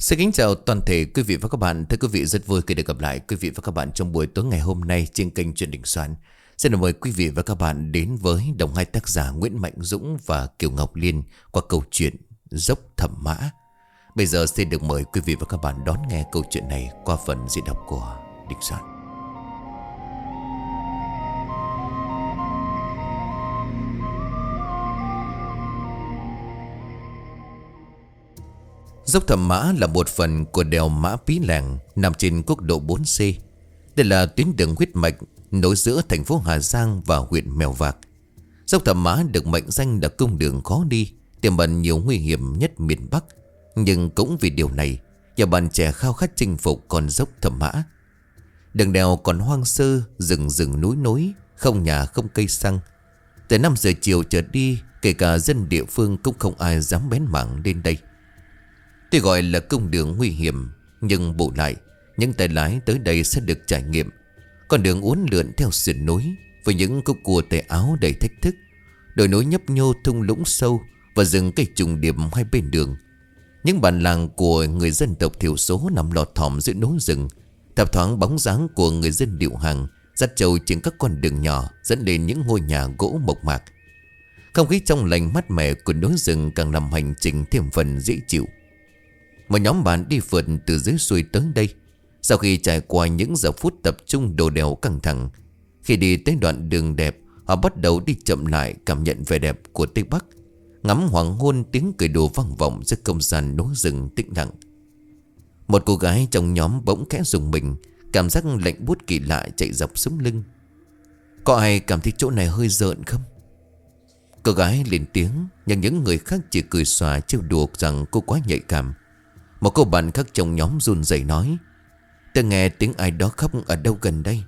Xin kính chào toàn thể quý vị và các bạn. Thưa quý vị, rất vui khi được gặp lại quý vị và các bạn trong buổi tối ngày hôm nay trên kênh Chuyện Đình Soạn. Xin mời quý vị và các bạn đến với đồng hai tác giả Nguyễn Mạnh Dũng và Kiều Ngọc Liên qua câu chuyện Dốc Thẩm Mã. Bây giờ xin được mời quý vị và các bạn đón nghe câu chuyện này qua phần diễn đọc của Đình Soạn. Dốc Thẩm Mã là một phần của đèo Mã Pí Lèng nằm trên quốc lộ 4C. Đây là tuyến đường huyết mạch nối giữa thành phố Hà Giang và huyện Mèo Vạc. Dốc Thẩm Mã được mệnh danh là cung đường khó đi, tiềm ẩn nhiều nguy hiểm nhất miền Bắc. Nhưng cũng vì điều này, nhiều bạn trẻ khao khát chinh phục con dốc Thẩm Mã. Đường đèo còn hoang sơ, rừng núi, không nhà không cây xăng. Từ 5 giờ chiều trở đi, kể cả dân địa phương cũng không ai dám bén mảng lên đây. Tuy gọi là cung đường nguy hiểm, nhưng bù lại, những tay lái tới đây sẽ được trải nghiệm con đường uốn lượn theo sườn núi, với những khúc cua tay áo đầy thách thức, đồi núi nhấp nhô thung lũng sâu và rừng cây trùng điệp hai bên đường. Những bản làng của người dân tộc thiểu số nằm lọt thỏm giữa núi rừng, thấp thoáng bóng dáng của người dân điệu hàng dắt trâu trên các con đường nhỏ dẫn lên những ngôi nhà gỗ mộc mạc. Không khí trong lành mát mẻ của núi rừng càng làm hành trình thêm phần dễ chịu. Một nhóm bạn đi phượt từ dưới xuôi tới đây. Sau khi trải qua những giờ phút tập trung đổ đèo căng thẳng, khi đi tới đoạn đường đẹp, họ bắt đầu đi chậm lại, cảm nhận vẻ đẹp của Tây Bắc, ngắm hoàng hôn, tiếng cười đùa vang vọng giữa không gian núi rừng tĩnh lặng. Một cô gái trong nhóm bỗng khẽ rùng mình, cảm giác lạnh buốt kỳ lạ chạy dọc sống lưng. Có ai cảm thấy chỗ này hơi rợn không? Cô gái lên tiếng, nhưng những người khác chỉ cười xòa trêu đùa rằng cô quá nhạy cảm. Một cô bạn khác trong nhóm run rẩy nói: "Tôi nghe tiếng ai đó khóc ở đâu gần đây."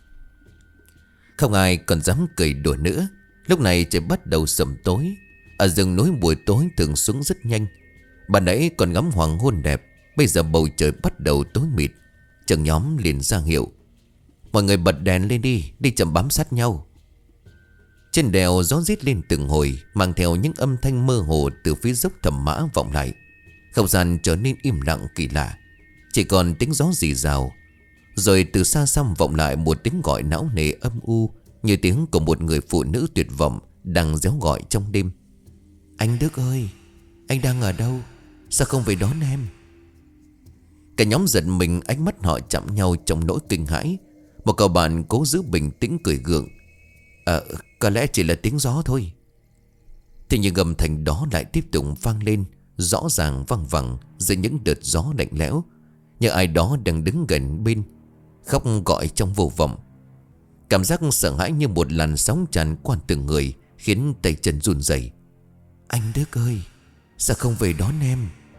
Không ai còn dám cười đùa nữa. Lúc này trời bắt đầu sầm tối. Ở rừng núi buổi tối thường xuống rất nhanh. Bạn ấy còn ngắm hoàng hôn đẹp. Bây giờ bầu trời bắt đầu tối mịt. Trưởng nhóm liền ra hiệu: "Mọi người bật đèn lên đi, đi chậm bám sát nhau." Trên đèo gió rít lên từng hồi, mang theo những âm thanh mơ hồ từ phía dốc Thẩm Mã vọng lại. Không gian trở nên im lặng kỳ lạ, chỉ còn tiếng gió rì rào. Rồi từ xa xăm vọng lại một tiếng gọi não nề âm u, như tiếng của một người phụ nữ tuyệt vọng đang réo gọi trong đêm: "Anh Đức ơi, anh đang ở đâu? Sao không về đón em?" Cả nhóm giật mình, ánh mắt họ chạm nhau trong nỗi kinh hãi. Một cậu bạn cố giữ bình tĩnh cười gượng: Có lẽ chỉ là tiếng gió thôi." Thế nhưng âm thanh đó lại tiếp tục vang lên, rõ ràng văng vẳng dưới những đợt gió lạnh lẽo, như ai đó đang đứng gần bên, khóc gọi trong vô vọng. Cảm giác sợ hãi như một làn sóng tràn qua từng người, khiến tay chân run rẩy. "Anh Đức ơi, sao không về đón em?"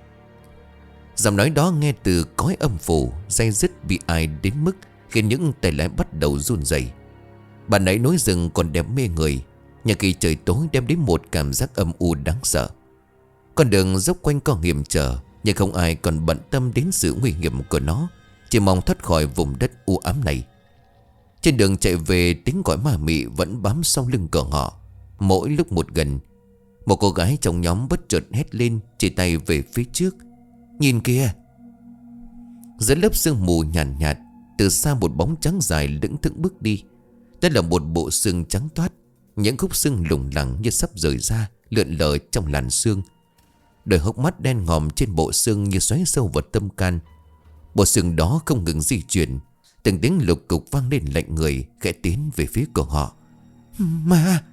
Giọng nói đó nghe từ cõi âm phủ, day dứt bị ai đến mức khiến những tay lái bắt đầu run rẩy. Bạn ấy núi rừng còn đẹp mê người, nhưng khi trời tối đem đến một cảm giác âm u đáng sợ. Con đường dốc quanh co hiểm trở, nhưng không ai còn bận tâm đến sự nguy hiểm của nó, chỉ mong thoát khỏi vùng đất u ám này. Trên đường chạy về, tiếng gọi ma mị vẫn bám sau lưng của họ. Mỗi lúc một gần, một cô gái trong nhóm bất chợt hét lên, chỉ tay về phía trước: "Nhìn kìa!" Giữa lớp sương mù nhàn nhạt, từ xa một bóng trắng dài lững thững bước đi. Đó là một bộ xương trắng toát, những khúc xương lủng lẳng như sắp rời ra, lượn lờ trong làn sương. Đôi hốc mắt đen ngòm trên bộ xương như xoáy sâu vào tâm can. Bộ xương đó không ngừng di chuyển, từng tiếng lục cục vang lên lạnh người, khẽ tiến về phía của họ. "Ma!"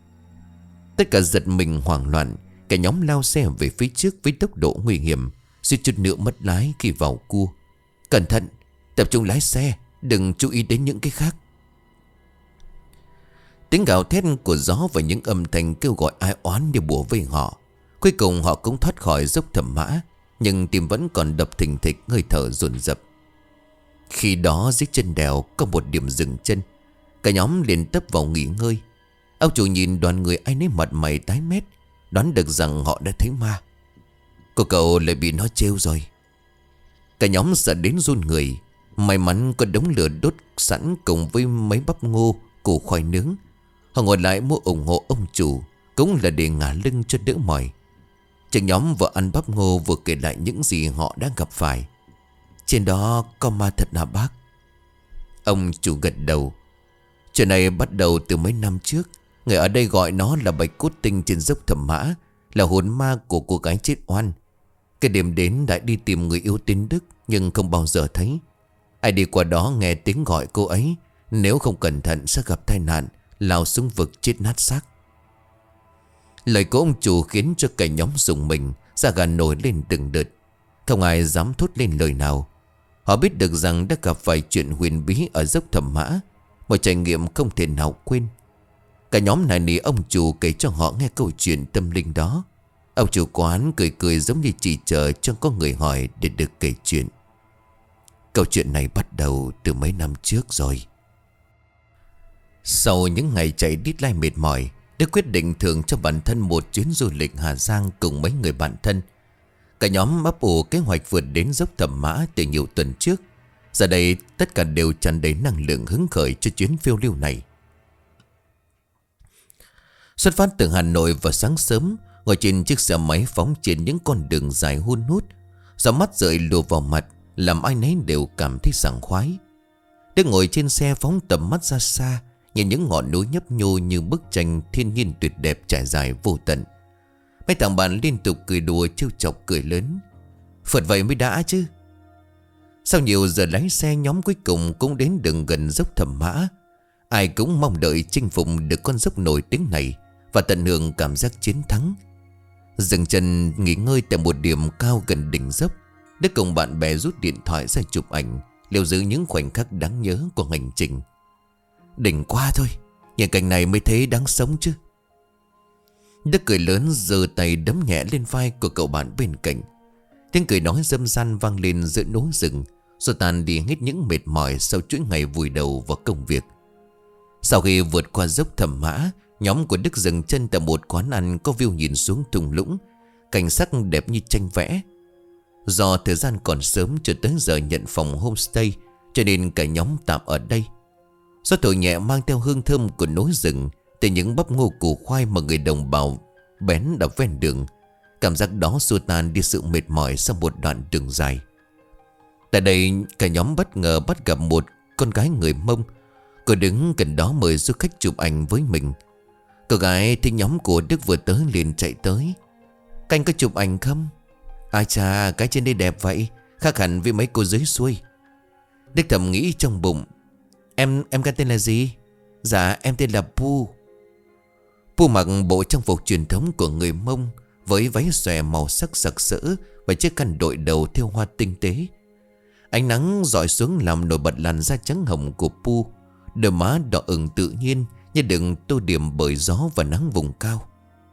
Tất cả giật mình hoảng loạn. Cả nhóm lao xe về phía trước với tốc độ nguy hiểm, suýt chút nữa mất lái khi vào cua. "Cẩn thận, tập trung lái xe, đừng chú ý đến những cái khác." Tiếng gào thét của gió và những âm thanh kêu gọi ai oán đều bủa vây họ. Cuối cùng họ cũng thoát khỏi dốc Thẩm Mã, nhưng tim vẫn còn đập thình thịch, hơi thở dồn dập. Khi đó dưới chân đèo có một điểm dừng chân. Cả nhóm liền tấp vào nghỉ ngơi. Ông chủ nhìn đoàn người ai nấy mặt mày tái mét, đoán được rằng họ đã thấy ma. Cô cậu lại bị nó trêu rồi. Cả nhóm sợ đến run người. May mắn có đống lửa đốt sẵn cùng với mấy bắp ngô, củ khoai nướng. Họ ngồi lại mua ủng hộ ông chủ, cũng là để ngả lưng cho đỡ mỏi. Trưởng nhóm vừa ăn bắp ngô vừa kể lại những gì họ đã gặp phải. Trên đó có ma thật hả bác? Ông chủ gật đầu. Chuyện này bắt đầu từ mấy năm trước. Người ở đây gọi nó là bạch cốt tinh trên dốc Thẩm Mã, là hồn ma của cô gái chết oan. Cái đêm đến đã đi tìm người yêu tên Đức, nhưng không bao giờ thấy. Ai đi qua đó nghe tiếng gọi cô ấy, nếu không cẩn thận sẽ gặp tai nạn, lao xuống vực chết nát xác. Lời của ông chủ khiến cho cả nhóm rùng mình, da gà nổi lên từng đợt. Không ai dám thốt lên lời nào. Họ biết được rằng đã gặp phải chuyện huyền bí ở dốc Thẩm Mã, một trải nghiệm không thể nào quên. Cả nhóm này nỉ ông chủ kể cho họ nghe câu chuyện tâm linh đó. Ông chủ quán cười cười giống như chỉ chờ cho có người hỏi để được kể chuyện. Câu chuyện này bắt đầu từ mấy năm trước rồi. Sau những ngày chạy deadline mệt mỏi, Đức quyết định thưởng cho bản thân một chuyến du lịch Hà Giang cùng mấy người bạn thân. Cả nhóm ấp ủ kế hoạch vượt đến dốc Thẩm Mã từ nhiều tuần trước. Giờ đây tất cả đều tràn đầy năng lượng hứng khởi cho chuyến phiêu lưu này. Xuất phát từ Hà Nội vào sáng sớm, ngồi trên chiếc xe máy phóng trên những con đường dài hun hút. Gió mắt rượi lùa vào mặt, làm ai nấy đều cảm thấy sảng khoái. Đức ngồi trên xe phóng tầm mắt ra xa, nhìn những ngọn núi nhấp nhô như bức tranh thiên nhiên tuyệt đẹp trải dài vô tận. Mấy thằng bạn liên tục cười đùa trêu chọc cười lớn. Phượt vậy mới đã chứ. Sau nhiều giờ lái xe, nhóm cuối cùng cũng đến đường gần dốc Thẩm Mã. Ai cũng mong đợi chinh phục được con dốc nổi tiếng này và tận hưởng cảm giác chiến thắng. Dừng chân nghỉ ngơi tại một điểm cao gần đỉnh dốc, Đức cùng bạn bè rút điện thoại ra chụp ảnh, lưu giữ những khoảnh khắc đáng nhớ của hành trình. Đỉnh quá thôi, nhìn cảnh này mới thấy đáng sống chứ. Đức cười lớn giơ tay đấm nhẹ lên vai của cậu bạn bên cạnh. Tiếng cười nói râm ran vang lên giữa núi rừng, rồi tàn đi hết những mệt mỏi sau chuỗi ngày vùi đầu vào công việc. Sau khi vượt qua dốc Thẩm Mã, nhóm của Đức dừng chân tại một quán ăn có view nhìn xuống thung lũng, cảnh sắc đẹp như tranh vẽ. Do thời gian còn sớm cho tới giờ nhận phòng homestay, cho nên cả nhóm tạm ở đây. Gió thổi nhẹ mang theo hương thơm của núi rừng, từ những bắp ngô củ khoai mà người đồng bào bén ở ven đường. Cảm giác đó xua tan đi sự mệt mỏi sau một đoạn đường dài. Tại đây cả nhóm bất ngờ bắt gặp một con gái người Mông. Cô đứng gần đó mời du khách chụp ảnh với mình. Cô gái thấy nhóm của Đức vừa tới liền chạy tới. Canh có chụp ảnh không? Ai chà, cái trên đây đẹp vậy, khác hẳn với mấy cô dưới xuôi. Đức thầm nghĩ trong bụng. Em cái tên là gì? Dạ em tên là Pu. Pu mặc bộ trang phục truyền thống của người Mông, với váy xòe màu sắc sặc sỡ và chiếc khăn đội đầu thêu hoa tinh tế. Ánh nắng rọi xuống làm nổi bật làn da trắng hồng của Pu. Đôi má đỏ ửng tự nhiên như đừng tô điểm bởi gió và nắng vùng cao.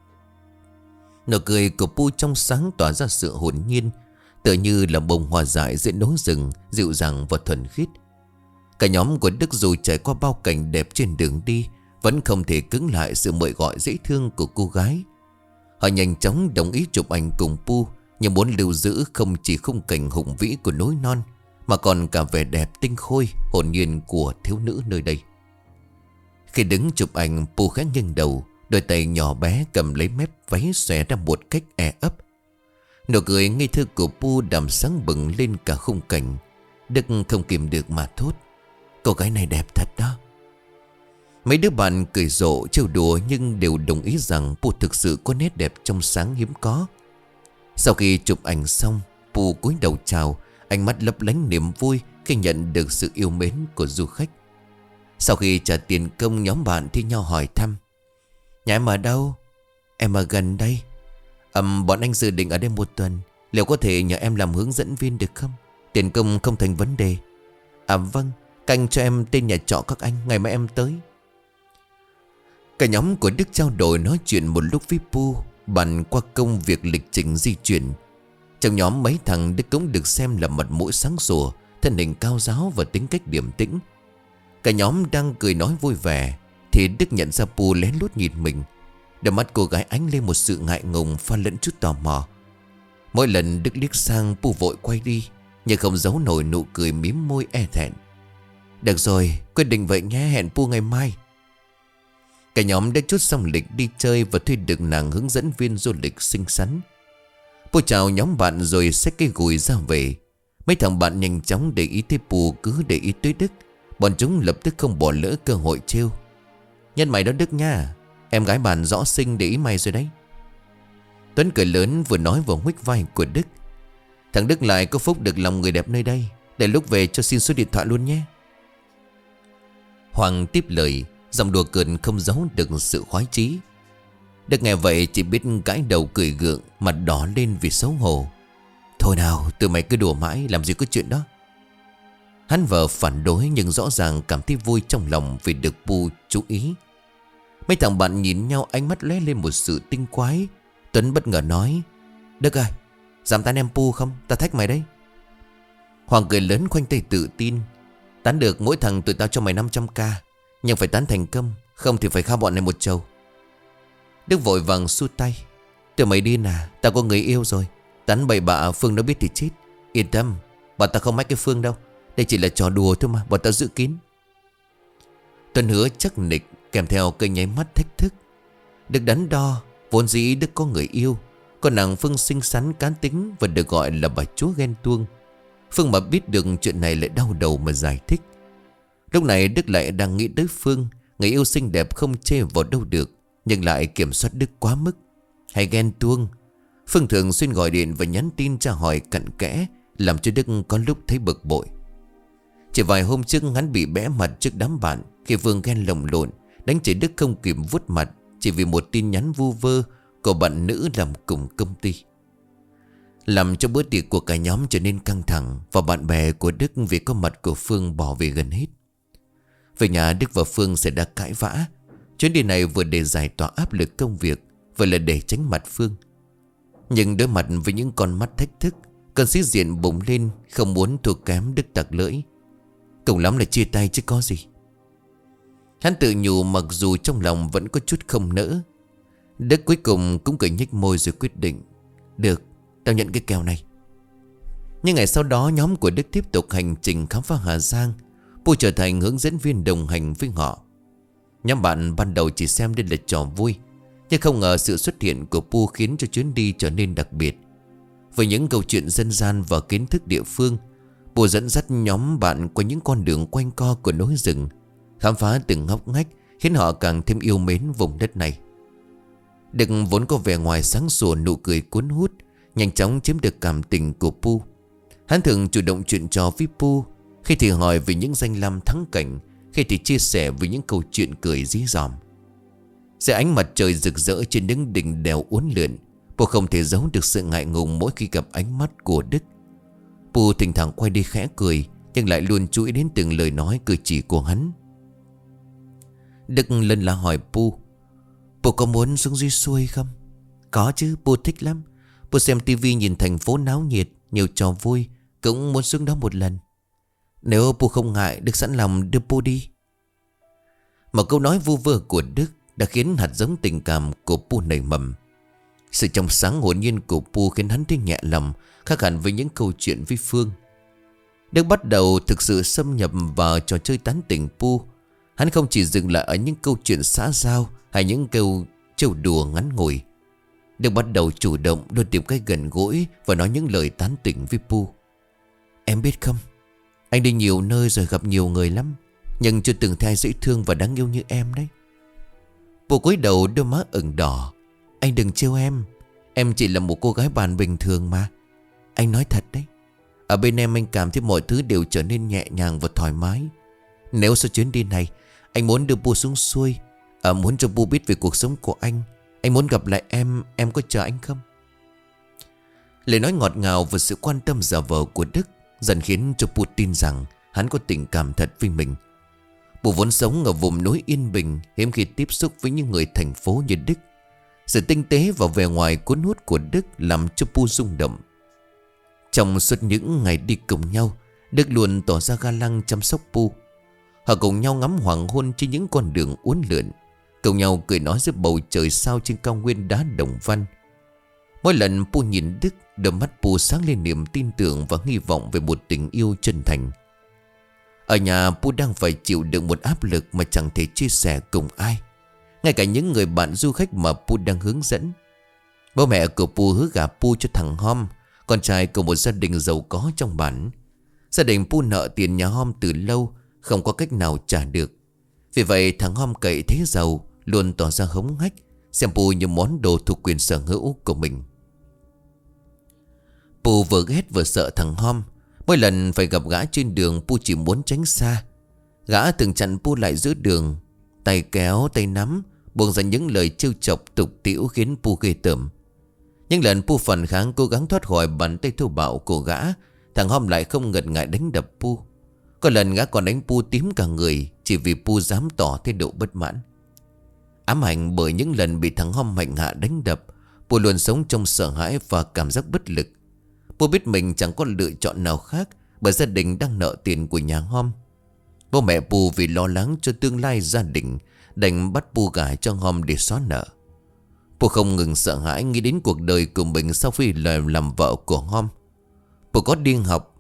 Nụ cười của Pu trong sáng tỏa ra sự hồn nhiên, tựa như là bông hoa dại giữa núi rừng, dịu dàng và thuần khiết. Cả nhóm của Đức dù trải qua bao cảnh đẹp trên đường đi, vẫn không thể cứng lại sự mời gọi dễ thương của cô gái. Họ nhanh chóng đồng ý chụp ảnh cùng Pu, nhưng muốn lưu giữ không chỉ khung cảnh hùng vĩ của núi non, mà còn cả vẻ đẹp tinh khôi, hồn nhiên của thiếu nữ nơi đây. Khi đứng chụp ảnh, Pu khẽ nghiêng đầu, đôi tay nhỏ bé cầm lấy mép váy xòe ra một cách e ấp. Nụ cười ngây thơ của Pu đằm sáng bừng lên cả khung cảnh. Đức không kìm được mà thốt. Cô gái này đẹp thật đó. Mấy đứa bạn cười rộ trêu đùa nhưng đều đồng ý rằng Pu thực sự có nét đẹp trong sáng hiếm có. Sau khi chụp ảnh xong, Pu cúi đầu chào, ánh mắt lấp lánh niềm vui khi nhận được sự yêu mến của du khách. Sau khi trả tiền công, nhóm bạn thi nhau hỏi thăm. Nhà em ở đâu? Em ở gần đây. Bọn anh dự định ở đây một tuần. Liệu có thể nhờ em làm hướng dẫn viên được không? Tiền công không thành vấn đề. Vâng, canh cho em tên nhà trọ các anh, ngày mai em tới. Cả nhóm của Đức trao đổi nói chuyện một lúc với Pu, bàn qua công việc lịch trình di chuyển. Trong nhóm mấy thằng Đức cũng được xem là mặt mũi sáng sủa, thân hình cao ráo và tính cách điềm tĩnh. Cả nhóm đang cười nói vui vẻ thì Đức nhận ra Pu lén lút nhìn mình. Đôi mắt cô gái ánh lên một sự ngại ngùng pha lẫn chút tò mò. Mỗi lần Đức liếc sang, Pu vội quay đi, nhưng không giấu nổi nụ cười mím môi e thẹn. Được rồi, quyết định vậy nhé, hẹn Pu ngày mai. Cả nhóm đã chốt xong lịch đi chơi và thuê được nàng hướng dẫn viên du lịch xinh xắn. Pu chào nhóm bạn rồi xách cái gùi ra về. Mấy thằng bạn nhanh chóng để ý tới Pu cứ để ý tới Đức. Bọn chúng lập tức không bỏ lỡ cơ hội trêu. Nhân mày đó Đức nha, em gái bạn rõ xinh để ý mày rồi đấy. Tuấn cười lớn vừa nói vừa huých vai của Đức. Thằng Đức lại có phúc được lòng người đẹp nơi đây. Để lúc về cho xin số điện thoại luôn nhé. Hoàng tiếp lời, giọng đùa cợt không giấu được sự khoái chí. Đức nghe vậy chỉ biết gãi đầu cười gượng, mặt đỏ lên vì xấu hổ. Thôi nào, tụi mày cứ đùa mãi, làm gì có chuyện đó. Hắn vợ phản đối nhưng rõ ràng cảm thấy vui trong lòng vì được Pu chú ý. Mấy thằng bạn nhìn nhau, ánh mắt lóe lên một sự tinh quái. Tuấn bất ngờ nói: Đức ơi, dám tán em Pu không? Ta thách mày đấy. Hoàng cười lớn khoanh tay tự tin: Tán được, mỗi thằng tụi tao cho mày 500k. Nhưng phải tán thành công, không thì phải khao bọn này một chầu. Đức vội vàng xua tay: Tụi mày đi nà, tao có người yêu rồi. Tán bậy bạ Phương nó biết thì chết. Yên tâm, bọn tao không mách cái Phương đâu. Đây chỉ là trò đùa thôi mà, bọn tao giữ kín. Tuấn hứa chắc nịch kèm theo cây nháy mắt thách thức. Đức đắn đo, vốn dĩ Đức có người yêu. Còn nàng Phương xinh xắn cá tính và được gọi là bà chúa ghen tuông. Phương mà biết được chuyện này lại đau đầu mà giải thích. Lúc này Đức lại đang nghĩ tới Phương. Người yêu xinh đẹp không chê vào đâu được, nhưng lại kiểm soát Đức quá mức. Hay ghen tuông. Phương thường xuyên gọi điện và nhắn tin tra hỏi cặn kẽ, làm cho Đức có lúc thấy bực bội. Chỉ vài hôm trước hắn bị bẽ mặt trước đám bạn khi Phương ghen lồng lộn, đánh chửi Đức không kịp vuốt mặt chỉ vì một tin nhắn vu vơ của bạn nữ làm cùng công ty, làm cho bữa tiệc của cả nhóm trở nên căng thẳng. Và bạn bè của Đức vì có mặt của Phương bỏ về gần hết. Về nhà, Đức và Phương sẽ đã cãi vã. Chuyến đi này vừa để giải tỏa áp lực công việc, vừa là để tránh mặt Phương. Nhưng đối mặt với những con mắt thách thức, cơn sĩ diện bùng lên, không muốn thua kém. Đức tặc lưỡi: Cùng lắm là chia tay chứ có gì. Hắn tự nhủ, mặc dù trong lòng vẫn có chút không nỡ. Đức cuối cùng cũng cười nhếch môi rồi quyết định: Được, tao nhận cái kèo này. Nhưng ngày sau đó, nhóm của Đức tiếp tục hành trình khám phá Hà Giang. Pu trở thành hướng dẫn viên đồng hành với họ. Nhóm bạn ban đầu chỉ xem đây là trò vui, nhưng không ngờ sự xuất hiện của Pu khiến cho chuyến đi trở nên đặc biệt. Với những câu chuyện dân gian và kiến thức địa phương, Pu dẫn dắt nhóm bạn qua những con đường quanh co của núi rừng, khám phá từng ngóc ngách, khiến họ càng thêm yêu mến vùng đất này. Đức vốn có vẻ ngoài sáng sủa, nụ cười cuốn hút, nhanh chóng chiếm được cảm tình của Pu. Hắn thường chủ động chuyện trò với Pu, khi thì hỏi về những danh lam thắng cảnh, khi thì chia sẻ về những câu chuyện cười dí dỏm. Dưới ánh mặt trời rực rỡ trên những đỉnh đèo uốn lượn, Pu không thể giấu được sự ngại ngùng mỗi khi gặp ánh mắt của Đức. Pu thỉnh thoảng quay đi khẽ cười, nhưng lại luôn chú ý đến từng lời nói cử chỉ của hắn. Đức lần là hỏi Pu: Pu có muốn xuống dưới xuôi không? Có chứ, Pu thích lắm. Pu xem tivi nhìn thành phố náo nhiệt, nhiều trò vui, cũng muốn xuống đó một lần. Nếu Pu không ngại, Đức sẵn lòng đưa Pu đi. Một câu nói vu vơ của Đức đã khiến hạt giống tình cảm của Pu nảy mầm. Sự trong sáng hồn nhiên của Pu khiến hắn thấy nhẹ lòng, khác hẳn với những câu chuyện với Phương. Đức bắt đầu thực sự xâm nhập vào trò chơi tán tỉnh Pu. Hắn không chỉ dừng lại ở những câu chuyện xã giao hay những câu trêu đùa ngắn ngủi. Đức bắt đầu chủ động luôn tìm cách gần gũi và nói những lời tán tỉnh với Pu. Em biết không, anh đi nhiều nơi rồi gặp nhiều người lắm, nhưng chưa từng thấy ai dễ thương và đáng yêu như em đấy. Pu cúi đầu, đôi má ửng đỏ. Anh đừng trêu em chỉ là một cô gái bạn bình thường mà. Anh nói thật đấy, ở bên em anh cảm thấy mọi thứ đều trở nên nhẹ nhàng và thoải mái. Nếu sau chuyến đi này, anh muốn đưa Pu xuống xuôi, muốn cho Pu biết về cuộc sống của anh muốn gặp lại em có chờ anh không? Lời nói ngọt ngào và sự quan tâm giả vờ của Đức dần khiến cho Pu tin rằng hắn có tình cảm thật với mình. Pu vốn sống ở vùng núi yên bình, hiếm khi tiếp xúc với những người thành phố như Đức. Sự tinh tế và vẻ ngoài cuốn hút của Đức làm cho Pu rung động. Trong suốt những ngày đi cùng nhau, Đức luôn tỏ ra ga lăng chăm sóc Pu. Họ cùng nhau ngắm hoàng hôn trên những con đường uốn lượn, cùng nhau cười nói dưới bầu trời sao trên cao nguyên đá Đồng Văn. Mỗi lần Pu nhìn Đức, đôi mắt Pu sáng lên niềm tin tưởng và hy vọng về một tình yêu chân thành. Ở nhà, Pu đang phải chịu đựng một áp lực mà chẳng thể chia sẻ cùng ai, ngay cả những người bạn du khách mà Pu đang hướng dẫn. Bố mẹ của Pu hứa gả Pu cho thằng Hom, con trai của một gia đình giàu có trong bản. Gia đình Pu nợ tiền nhà Hom từ lâu, không có cách nào trả được. Vì vậy thằng Hom cậy thế giàu, luôn tỏ ra hống hách, xem Pu như món đồ thuộc quyền sở hữu của mình. Pu vừa ghét vừa sợ thằng Hom. Mỗi lần phải gặp gã trên đường, Pu chỉ muốn tránh xa. Gã từng chặn Pu lại giữa đường, tay kéo tay nắm, buông ra những lời trêu chọc tục tĩu khiến Pu ghê tởm. Những lần Pu phản kháng cố gắng thoát khỏi bàn tay thô bạo của gã, thằng Hom lại không ngần ngại đánh đập Pu. Có lần gã còn đánh Pu tím cả người, chỉ vì Pu dám tỏ thái độ bất mãn. Ám ảnh bởi những lần bị thằng Hom hành hạ đánh đập, Pu luôn sống trong sợ hãi và cảm giác bất lực. Pu biết mình chẳng có lựa chọn nào khác, bởi gia đình đang nợ tiền của nhà Hom. Bố mẹ Pu vì lo lắng cho tương lai gia đình, đành bắt Pu gả cho Hom để xóa nợ. Pu không ngừng sợ hãi nghĩ đến cuộc đời của mình sau khi làm vợ của Hom. Pu có đi học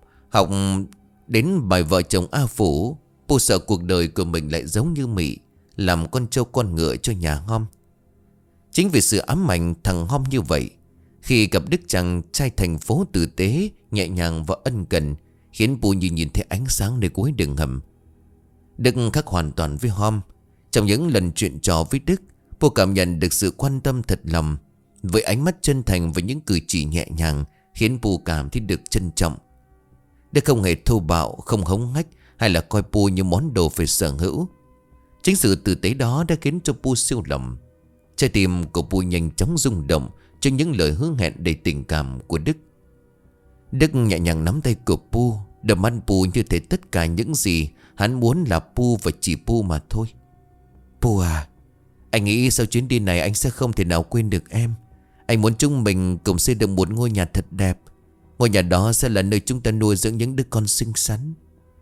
đến bài vợ chồng A Phủ. Pu sợ cuộc đời của mình lại giống như Mị, làm con trâu con ngựa cho nhà Hom. Chính vì sự ám ảnh thằng Hom như vậy, khi gặp Đức chàng trai thành phố tử tế, nhẹ nhàng và ân cần, khiến Pu như nhìn thấy ánh sáng nơi cuối đường hầm. Đức khác hoàn toàn với Hom. Trong những lần chuyện trò với Đức, Pu cảm nhận được sự quan tâm thật lòng, với ánh mắt chân thành và những cử chỉ nhẹ nhàng, khiến Pu cảm thấy được trân trọng. Đức không hề thô bạo, không hống hách, hay là coi Pu như món đồ phải sở hữu. Chính sự tử tế đó đã khiến cho Pu siêu lòng. Trái tim của Pu nhanh chóng rung động trước những lời hứa hẹn đầy tình cảm của Đức. Đức nhẹ nhàng nắm tay của Pu, đầm mắt Pu như thể tất cả những gì hắn muốn là Pu và chỉ Pu mà thôi. Pu à, anh nghĩ sau chuyến đi này anh sẽ không thể nào quên được em. Anh muốn chúng mình cùng xây dựng một ngôi nhà thật đẹp. Ngôi nhà đó sẽ là nơi chúng ta nuôi dưỡng những đứa con xinh xắn.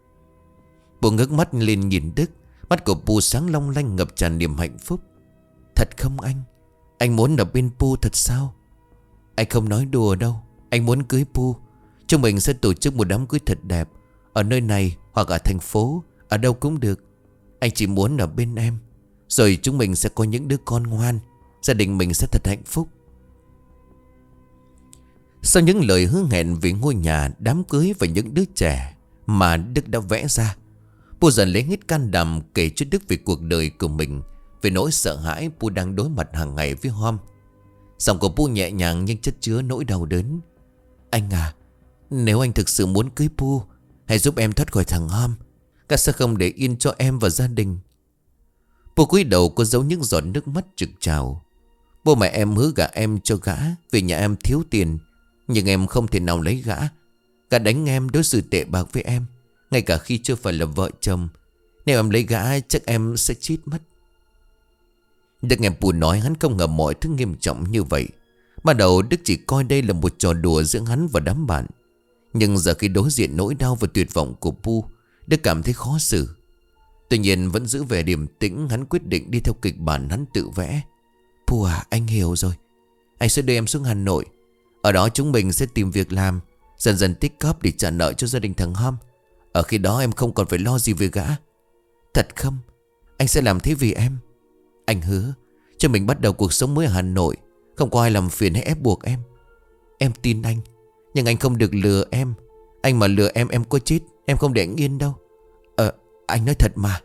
Pu ngước mắt lên nhìn Đức. Mắt của Pu sáng long lanh ngập tràn niềm hạnh phúc. Thật không anh? Anh muốn ở bên Pu thật sao? Anh không nói đùa đâu. Anh muốn cưới Pu. Chúng mình sẽ tổ chức một đám cưới thật đẹp, ở nơi này hoặc ở thành phố, ở đâu cũng được. Anh chỉ muốn ở bên em. Rồi chúng mình sẽ có những đứa con ngoan. Gia đình mình sẽ thật hạnh phúc. Sau những lời hứa hẹn về ngôi nhà, đám cưới và những đứa trẻ mà Đức đã vẽ ra, Pu dần lấy hết can đảm kể cho Đức về cuộc đời của mình, về nỗi sợ hãi Pu đang đối mặt hàng ngày với Hom. Giọng của Pu nhẹ nhàng nhưng chất chứa nỗi đau đớn. Anh à, nếu anh thực sự muốn cưới Pu, hãy giúp em thoát khỏi thằng Hom. Cả sẽ không để yên cho em và gia đình. Pu cúi đầu có giấu những giọt nước mắt trực trào. Bố mẹ em hứa gả em cho gã vì nhà em thiếu tiền, nhưng em không thể nào lấy gã. Gã đánh em, đối xử tệ bạc với em, ngay cả khi chưa phải là vợ chồng. Nếu em lấy gã chắc em sẽ chết mất. Đức nghe Pu nói, hắn không ngờ mọi thứ nghiêm trọng như vậy. Ban đầu Đức chỉ coi đây là một trò đùa giữa hắn và đám bạn. Nhưng giờ khi đối diện nỗi đau và tuyệt vọng của Pu, Đức cảm thấy khó xử. Tuy nhiên vẫn giữ vẻ điềm tĩnh, hắn quyết định đi theo kịch bản hắn tự vẽ. Pu à, anh hiểu rồi. Anh sẽ đưa em xuống Hà Nội. Ở đó chúng mình sẽ tìm việc làm, dần dần tích góp để trả nợ cho gia đình thằng Hom. Ở khi đó em không còn phải lo gì về gã. Thật không? Anh sẽ làm thế vì em. Anh hứa cho mình bắt đầu cuộc sống mới ở Hà Nội, không có ai làm phiền hay ép buộc em. Em tin anh, nhưng anh không được lừa em. Anh mà lừa em có chết, em không để anh yên đâu. Anh nói thật mà.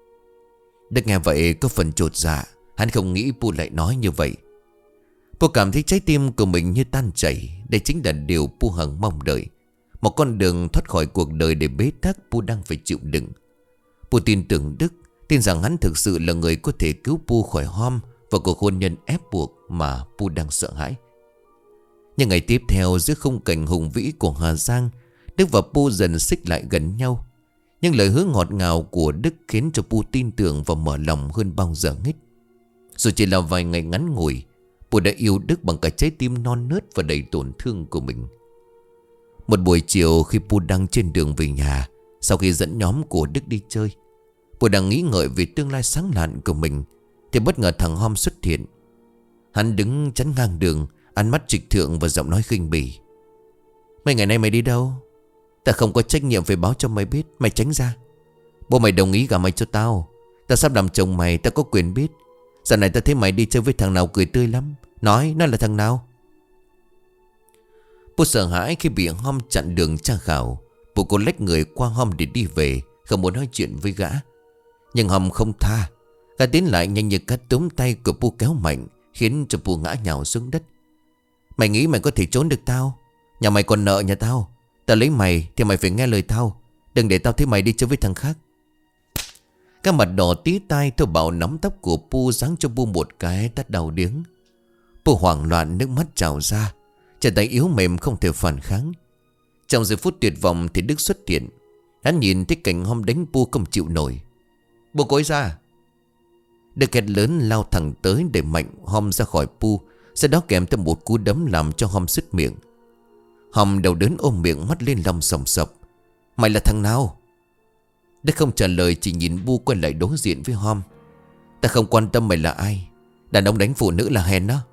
Đức nghe vậy có phần chột dạ. Hắn không nghĩ Pu lại nói như vậy. Pu cảm thấy trái tim của mình như tan chảy. Đây chính là điều Pu hằng mong đợi. Một con đường thoát khỏi cuộc đời để bế tắc Pu đang phải chịu đựng. Pu tin tưởng Đức, tin rằng hắn thực sự là người có thể cứu Pu khỏi Hom và cuộc hôn nhân ép buộc mà Pu đang sợ hãi. Nhưng ngày tiếp theo, giữa khung cảnh hùng vĩ của Hà Giang, Đức và Pu dần xích lại gần nhau. Nhưng lời hứa ngọt ngào của Đức khiến cho Pu tin tưởng và mở lòng hơn bao giờ hết. Dù chỉ là vài ngày ngắn ngủi, Pu đã yêu Đức bằng cả trái tim non nớt và đầy tổn thương của mình. Một buổi chiều khi Pu đang trên đường về nhà, sau khi dẫn nhóm của Đức đi chơi, Pu đang nghĩ ngợi về tương lai sáng lạn của mình, thì bất ngờ thằng Hom xuất hiện. Hắn đứng chắn ngang đường, ánh mắt trịch thượng và giọng nói khinh bỉ. Mấy ngày nay mày đi đâu? Ta không có trách nhiệm phải báo cho mày biết. Mày tránh ra. Bố mày đồng ý gả mày cho tao. Ta sắp làm chồng mày, ta có quyền biết. Giờ này ta thấy mày đi chơi với thằng nào cười tươi lắm. Nói nó là thằng nào? Pu sợ hãi khi bị Hom chặn đường tra khảo. Pu cố lách người qua Hom để đi về, không muốn nói chuyện với gã. Nhưng Hom không tha. Gã tiến lại nhanh như cắt túm tay của Pu kéo mạnh, khiến cho Pu ngã nhào xuống đất. Mày nghĩ mày có thể trốn được tao? Nhà mày còn nợ nhà tao. Tao lấy mày thì mày phải nghe lời tao. Đừng để tao thấy mày đi chơi với thằng khác. Cái mặt đỏ tí tai thô bạo nắm tóc của Pu, giáng cho Pu một cái tát đau điếng. Pu hoảng loạn, nước mắt trào ra, chân tay yếu mềm không thể phản kháng. Trong giây phút tuyệt vọng thì Đức xuất hiện. Hắn nhìn thấy cảnh Hom đánh Pu không chịu nổi. Buông cối ra. Đức hét lớn lao thẳng tới để mạnh Hom ra khỏi Pu, sau đó kèm theo một cú đấm làm cho Hom sứt miệng. Hom đầu đớn ôm miệng, mắt lên lòng sòng sọc. Mày là thằng nào? Đức không trả lời, chỉ nhìn Bu quay lại đối diện với Hom. Ta không quan tâm mày là ai. Đàn ông đánh phụ nữ là hèn đó.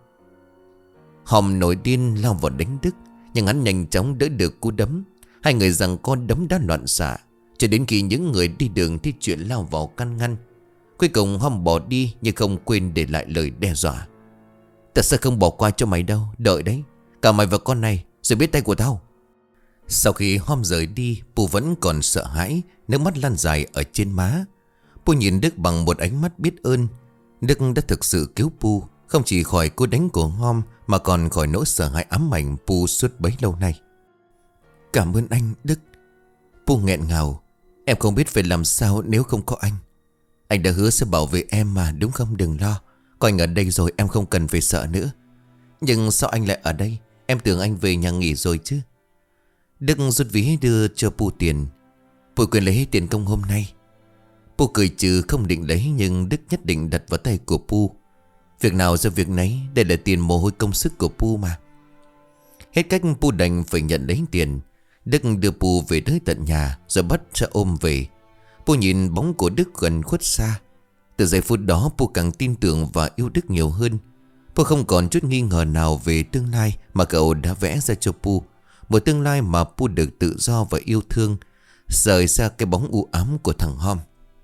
Hom nổi điên lao vào đánh Đức, nhưng hắn nhanh chóng đỡ được cú đấm. Hai người giằng co đấm đá loạn xạ, cho đến khi những người đi đường thấy chuyện lao vào can ngăn. Cuối cùng Hom bỏ đi, nhưng không quên để lại lời đe dọa. Ta sẽ không bỏ qua cho mày đâu. Đợi đấy, cả mày và con này rồi biết tay của tao. Sau khi Hom rời đi, Pu vẫn còn sợ hãi, nước mắt lan dài ở trên má. Pu nhìn Đức bằng một ánh mắt biết ơn. Đức đã thực sự cứu Pu, không chỉ khỏi cú đánh của Hom, mà còn khỏi nỗi sợ hãi ám ảnh Pu suốt bấy lâu nay. Cảm ơn anh, Đức. Pu nghẹn ngào. Em không biết phải làm sao nếu không có anh. Anh đã hứa sẽ bảo vệ em mà, đúng không? Đừng lo. Có anh ở đây rồi em không cần phải sợ nữa. Nhưng sao anh lại ở đây? Em tưởng anh về nhà nghỉ rồi chứ. Đức rút ví đưa cho Pu tiền. Pu quyền lấy tiền công hôm nay. Pu cười trừ không định lấy, nhưng Đức nhất định đặt vào tay của Pu. Việc nào ra việc nấy, đây là tiền mồ hôi công sức của Pu mà. Hết cách Pu đành phải nhận lấy tiền. Đức đưa Pu về tới tận nhà, rồi bắt xe ôm về. Pu nhìn bóng của Đức gần khuất xa. Từ giây phút đó Pu càng tin tưởng và yêu Đức nhiều hơn. Pu không còn chút nghi ngờ nào về tương lai mà cậu đã vẽ ra cho Pu. Một tương lai mà Pu được tự do và yêu thương, rời xa cái bóng u ám của thằng Hom.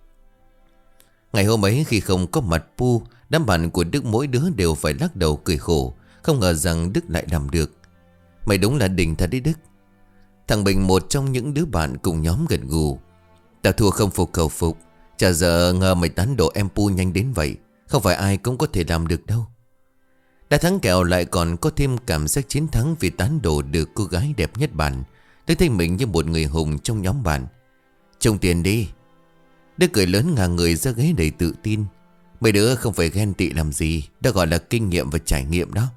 Ngày hôm ấy khi không có mặt Pu, đám bạn của Đức mỗi đứa đều phải lắc đầu cười khổ. Không ngờ rằng Đức lại làm được. Mày đúng là đỉnh thật đấy Đức. Thằng Bình, một trong những đứa bạn cùng nhóm, gật gù. Tao thua không phục khẩu phục. Chả giờ ngờ mày tán đổ em Pu nhanh đến vậy. Không phải ai cũng có thể làm được đâu. Đã thắng kèo lại còn có thêm cảm giác chiến thắng vì tán đổ được cô gái đẹp nhất bản. Đức thấy mình như một người hùng trong nhóm bạn. Trông tiền đi. Đức cười lớn ngả người ra ghế đầy tự tin. Mấy đứa không phải ghen tị làm gì. Đó gọi là kinh nghiệm và trải nghiệm đó.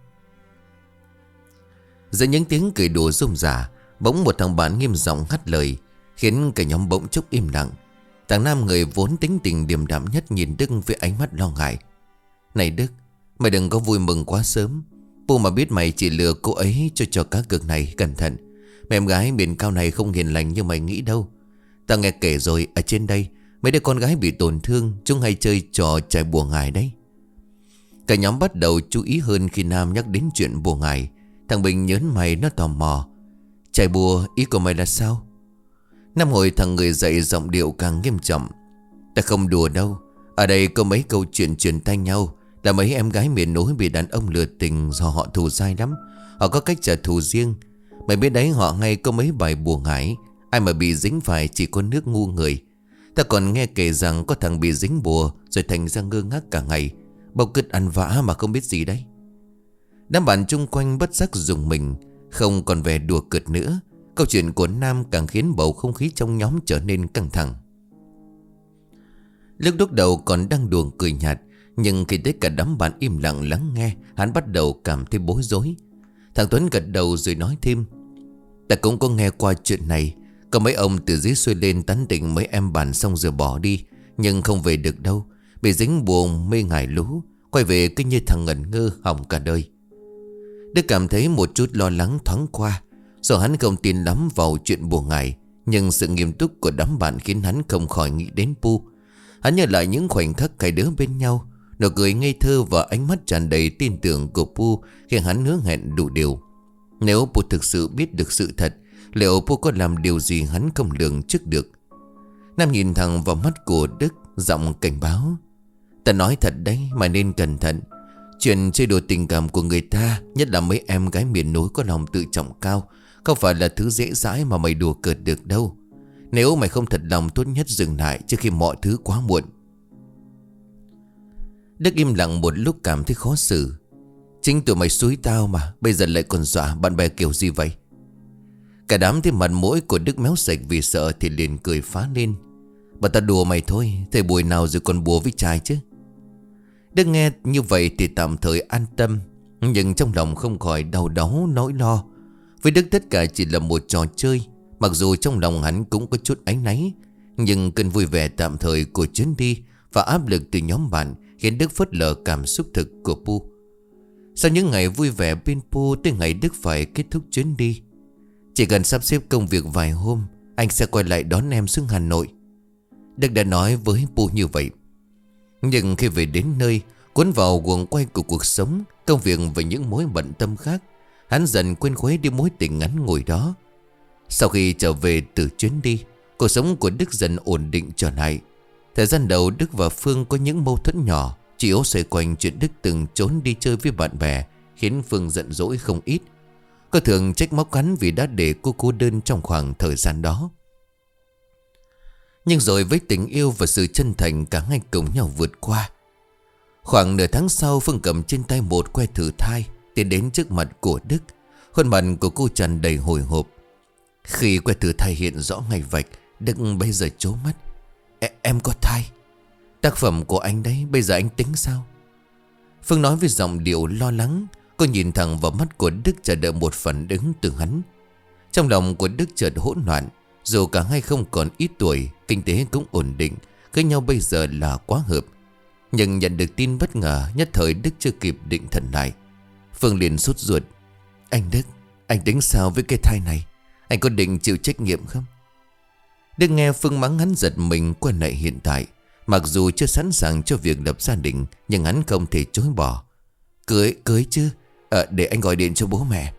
Giữa những tiếng cười đùa rôm rả, bỗng một thằng bạn nghiêm giọng ngắt lời, khiến cả nhóm bỗng chốc im lặng. Thằng nam người vốn tính tình điềm đạm nhất nhìn Đức với ánh mắt lo ngại. Này Đức, mày đừng có vui mừng quá sớm. Pu mà biết mày chỉ lừa cô ấy cho cá cược này, cẩn thận. Mẹ em gái miền cao này không hiền lành như mày nghĩ đâu. Tao nghe kể rồi, ở trên đây mấy đứa con gái bị tổn thương, chúng hay chơi trò chạy bùa ngải đấy. Cả nhóm bắt đầu chú ý hơn khi Nam nhắc đến chuyện bùa ngải. Thằng Bình nhớn mày, nó tò mò. Chạy bùa, ý của mày là sao? Nam hồi thằng người dậy, giọng điệu càng nghiêm trọng. Ta không đùa đâu. Ở đây có mấy câu chuyện truyền tay nhau, là mấy em gái miền núi bị đàn ông lừa tình do họ thù dai lắm. Họ có cách trả thù riêng. Mày biết đấy, họ ngay có mấy bài bùa ngải. Ai mà bị dính phải chỉ có nước ngu người. Ta còn nghe kể rằng có thằng bị dính bùa rồi thành ra ngơ ngác cả ngày, bốc cứt ăn vã mà không biết gì đấy. Đám bạn chung quanh bất giác rùng mình, không còn vẻ đùa cợt nữa. Câu chuyện của Nam càng khiến bầu không khí trong nhóm trở nên căng thẳng. Lúc lúc đầu còn đang đùa cười nhạt, nhưng khi thấy cả đám bạn im lặng lắng nghe, hắn bắt đầu cảm thấy bối rối. Thằng Tuấn gật đầu rồi nói thêm. Ta cũng có nghe qua chuyện này. Có mấy ông từ dưới xuôi lên tán tỉnh mấy em bạn xong rồi bỏ đi, nhưng không về được đâu. Bị dính buồn mê ngải lú, quay về cứ như thằng ngẩn ngơ hỏng cả đời. Đức cảm thấy một chút lo lắng thoáng qua. Dù hắn không tin lắm vào chuyện bùa ngải, nhưng sự nghiêm túc của đám bạn khiến hắn không khỏi nghĩ đến Pu. Hắn nhớ lại những khoảnh khắc hai đứa bên nhau, nụ cười ngây thơ và ánh mắt tràn đầy tin tưởng của Pu khiến hắn hứa hẹn đủ điều. Nếu Pu thực sự biết được sự thật, liệu Pu có làm điều gì hắn không lường trước được? Nam nhìn thẳng vào mắt của Đức, giọng cảnh báo. Ta nói thật đấy, mà nên cẩn thận. Chuyện chơi đùa tình cảm của người ta, nhất là mấy em gái miền núi có lòng tự trọng cao, không phải là thứ dễ dãi mà mày đùa cợt được đâu. Nếu mày không thật lòng, tốt nhất dừng lại trước khi mọi thứ quá muộn. Đức im lặng một lúc, cảm thấy khó xử. Chính tụi mày xúi tao mà, bây giờ lại còn dọa bạn bè kiểu gì vậy? Cả đám thấy mặt mũi của Đức méo sạch vì sợ thì liền cười phá lên. Bà ta đùa mày thôi, thầy buổi nào rồi còn bùa với trai chứ. Đức nghe như vậy thì tạm thời an tâm, nhưng trong lòng không khỏi đau đáu nỗi lo. Với Đức tất cả chỉ là một trò chơi. Mặc dù trong lòng hắn cũng có chút áy náy, nhưng cơn vui vẻ tạm thời của chuyến đi và áp lực từ nhóm bạn khiến Đức phớt lờ cảm xúc thực của Pu. Sau những ngày vui vẻ bên Pu, tới ngày Đức phải kết thúc chuyến đi. Chỉ cần sắp xếp công việc vài hôm, anh sẽ quay lại đón em xuống Hà Nội. Đức đã nói với Pu như vậy. Nhưng khi về đến nơi, cuốn vào guồng quay của cuộc sống, công việc và những mối bận tâm khác, hắn dần quên khuấy đi mối tình ngắn ngủi đó. Sau khi trở về từ chuyến đi, cuộc sống của Đức dần ổn định trở lại. Thời gian đầu Đức và Phương có những mâu thuẫn nhỏ, chủ yếu xoay quanh chuyện Đức từng trốn đi chơi với bạn bè, khiến Phương giận dỗi không ít. Cô thường trách móc hắn vì đã để cô đơn trong khoảng thời gian đó. Nhưng rồi với tình yêu và sự chân thành, cả hai cùng nhau vượt qua. Khoảng nửa tháng sau, Phương cầm trên tay một que thử thai tiến đến trước mặt của Đức. Khuôn mặt của cô tràn đầy hồi hộp. Khi que thử thai hiện rõ ngày vạch, Đức bây giờ trố mắt. Em có thai. Tác phẩm của anh đấy, bây giờ anh tính sao? Phương nói với giọng điệu lo lắng. Cô nhìn thẳng vào mắt của Đức, chờ đợi một phản ứng từ hắn. Trong lòng của Đức chợt hỗn loạn. Dù cả hai không còn ít tuổi, kinh tế cũng ổn định, cưới nhau bây giờ là quá hợp. Nhưng nhận được tin bất ngờ, nhất thời Đức chưa kịp định thần lại. Phương liền sốt ruột. Anh Đức, anh tính sao với cái thai này? Anh có định chịu trách nhiệm không? Đức nghe Phương mắng hắn giật mình quay lại hiện tại. Mặc dù chưa sẵn sàng cho việc lập gia đình, nhưng hắn không thể chối bỏ. Cưới chứ? Để anh gọi điện cho bố mẹ.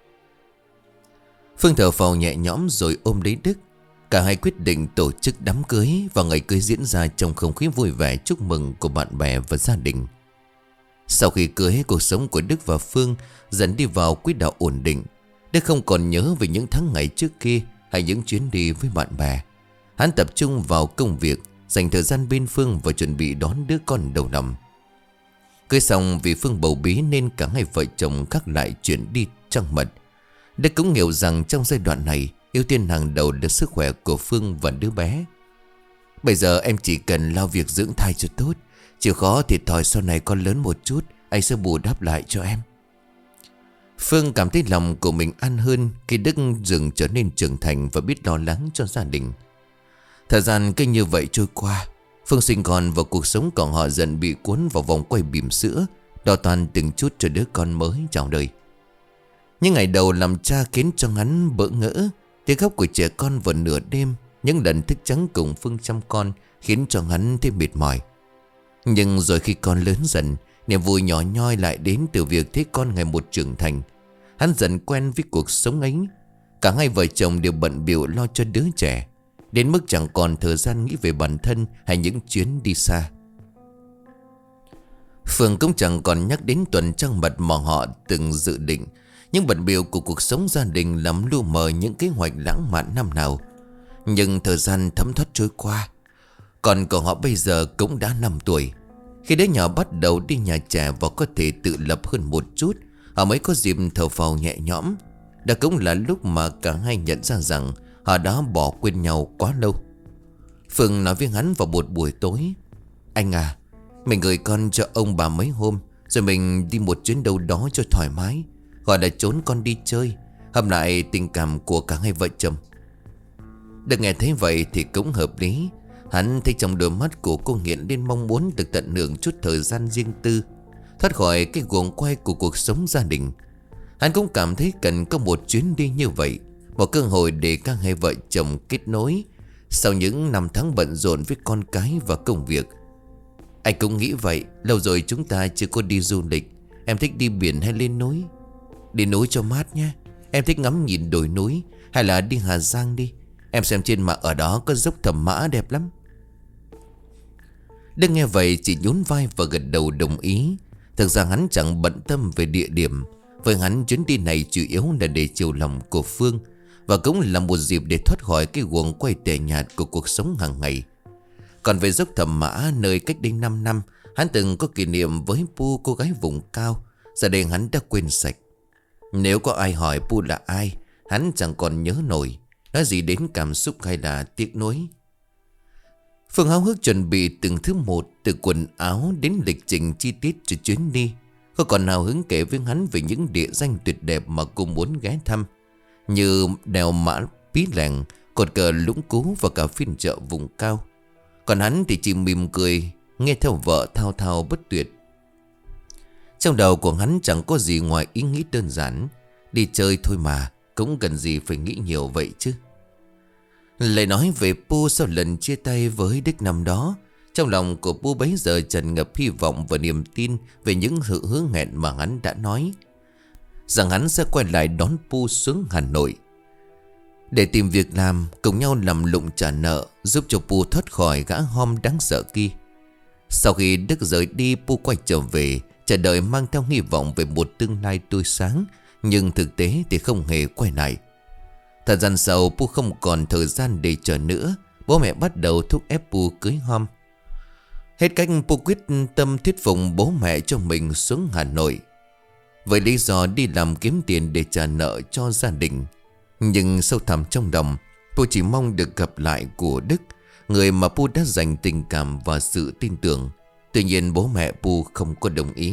Phương thở phào nhẹ nhõm rồi ôm lấy Đức. Cả hai quyết định tổ chức đám cưới, và ngày cưới diễn ra trong không khí vui vẻ chúc mừng của bạn bè và gia đình. Sau khi cưới, cuộc sống của Đức và Phương dần đi vào quỹ đạo ổn định. Đức không còn nhớ về những tháng ngày trước kia hay những chuyến đi với bạn bè. Hắn tập trung vào công việc, dành thời gian bên Phương và chuẩn bị đón đứa con đầu năm. Cưới xong, vì Phương bầu bí nên cả hai vợ chồng gác lại chuyện đi trăng mật. Đức cũng hiểu rằng trong giai đoạn này, ưu tiên hàng đầu là sức khỏe của Phương và đứa bé. Bây giờ em chỉ cần lo việc dưỡng thai cho tốt. Chịu khó thiệt thòi sau này con lớn một chút, anh sẽ bù đắp lại cho em. Phương cảm thấy lòng của mình an hơn khi Đức dần trở nên trưởng thành và biết lo lắng cho gia đình. Thời gian cứ như vậy trôi qua. Phương sinh con và cuộc sống của họ dần bị cuốn vào vòng quay bỉm sữa, đo toàn từng chút cho đứa con mới chào đời. Những ngày đầu làm cha khiến cho hắn bỡ ngỡ. Tiếng khóc của trẻ con vào nửa đêm, những lần thức trắng cùng Phương chăm con khiến cho hắn thêm mệt mỏi. Nhưng rồi khi con lớn dần, niềm vui nhỏ nhoi lại đến từ việc thấy con ngày một trưởng thành. Hắn dần quen với cuộc sống ấy. Cả hai vợ chồng đều bận bịu lo cho đứa trẻ, đến mức chẳng còn thời gian nghĩ về bản thân hay những chuyến đi xa. Phương cũng chẳng còn nhắc đến tuần trăng mật mà họ từng dự định. Những bận bịu của cuộc sống gia đình làm lu mờ những kế hoạch lãng mạn năm nào. Nhưng thời gian thấm thoát trôi qua. Con của họ bây giờ cũng đã 5 tuổi. Khi đứa nhỏ bắt đầu đi nhà trẻ và có thể tự lập hơn một chút, họ mới có dịp thở phào nhẹ nhõm. Đó cũng là lúc mà cả hai nhận ra rằng họ đã bỏ quên nhau quá lâu. Phương nói với hắn vào một buổi tối. Anh à, mình gửi con cho ông bà mấy hôm, rồi mình đi một chuyến đâu đó cho thoải mái, gọi là trốn con đi chơi, hâm lại tình cảm của cả hai vợ chồng. Được nghe thấy vậy thì cũng hợp lý. Hắn thấy trong đôi mắt của cô hiện lên mong muốn được tận hưởng chút thời gian riêng tư, thoát khỏi cái guồng quay của cuộc sống gia đình. Hắn cũng cảm thấy cần có một chuyến đi như vậy, một cơ hội để các hai vợ chồng kết nối sau những năm tháng bận rộn với con cái và công việc. Anh cũng nghĩ vậy. Lâu rồi chúng ta chưa có đi du lịch. Em thích đi biển hay lên núi? Đi núi cho mát nhé. Em thích ngắm nhìn đồi núi. Hay là đi Hà Giang đi. Em xem trên mạng ở đó có dốc Thẩm Mã đẹp lắm. Đức nghe vậy chỉ nhún vai và gật đầu đồng ý. Thực ra hắn chẳng bận tâm về địa điểm. Với hắn chuyến đi này chủ yếu là để chiều lòng của Phương, và cũng là một dịp để thoát khỏi cái guồng quay tẻ nhạt của cuộc sống hàng ngày. Còn về dốc Thẩm Mã, nơi cách đây 5 năm hắn từng có kỷ niệm với Pu, cô gái vùng cao, giờ đây hắn đã quên sạch. Nếu có ai hỏi Pu là ai, hắn chẳng còn nhớ nổi. Nói gì đến cảm xúc hay là tiếc nuối. Phương háo hức chuẩn bị từng thứ một, từ quần áo đến lịch trình chi tiết cho chuyến đi. Cô còn hào hứng kể với hắn về những địa danh tuyệt đẹp mà cô muốn ghé thăm, như đèo Mã Pí Lèng, cột cờ Lũng Cú và cả phiên chợ vùng cao. Còn hắn thì chỉ mỉm cười, nghe theo vợ thao thao bất tuyệt. Trong đầu của hắn chẳng có gì ngoài ý nghĩ đơn giản: đi chơi thôi mà, cũng cần gì phải nghĩ nhiều vậy chứ. Lại nói về Pu sau lần chia tay với Đức năm đó, trong lòng của Pu bấy giờ tràn ngập hy vọng và niềm tin về những sự hứa hẹn mà hắn đã nói, rằng hắn sẽ quay lại đón Pu xuống Hà Nội để tìm việc làm, cùng nhau làm lụng trả nợ, giúp cho Pu thoát khỏi gã hom đáng sợ kia. Sau khi Đức rời đi, Pu quay trở về, chờ đợi mang theo hy vọng về một tương lai tươi sáng. Nhưng thực tế thì không hề quay lại. Thời gian sau, Pu không còn thời gian để chờ nữa. Bố mẹ bắt đầu thúc ép Pu cưới Hom. Hết cách, Pu quyết tâm thuyết phục bố mẹ cho mình xuống Hà Nội, với lý do đi làm kiếm tiền để trả nợ cho gia đình. Nhưng sâu thẳm trong lòng, Pu chỉ mong được gặp lại của Đức, người mà Pu đã dành tình cảm và sự tin tưởng. Tuy nhiên bố mẹ Pu không có đồng ý.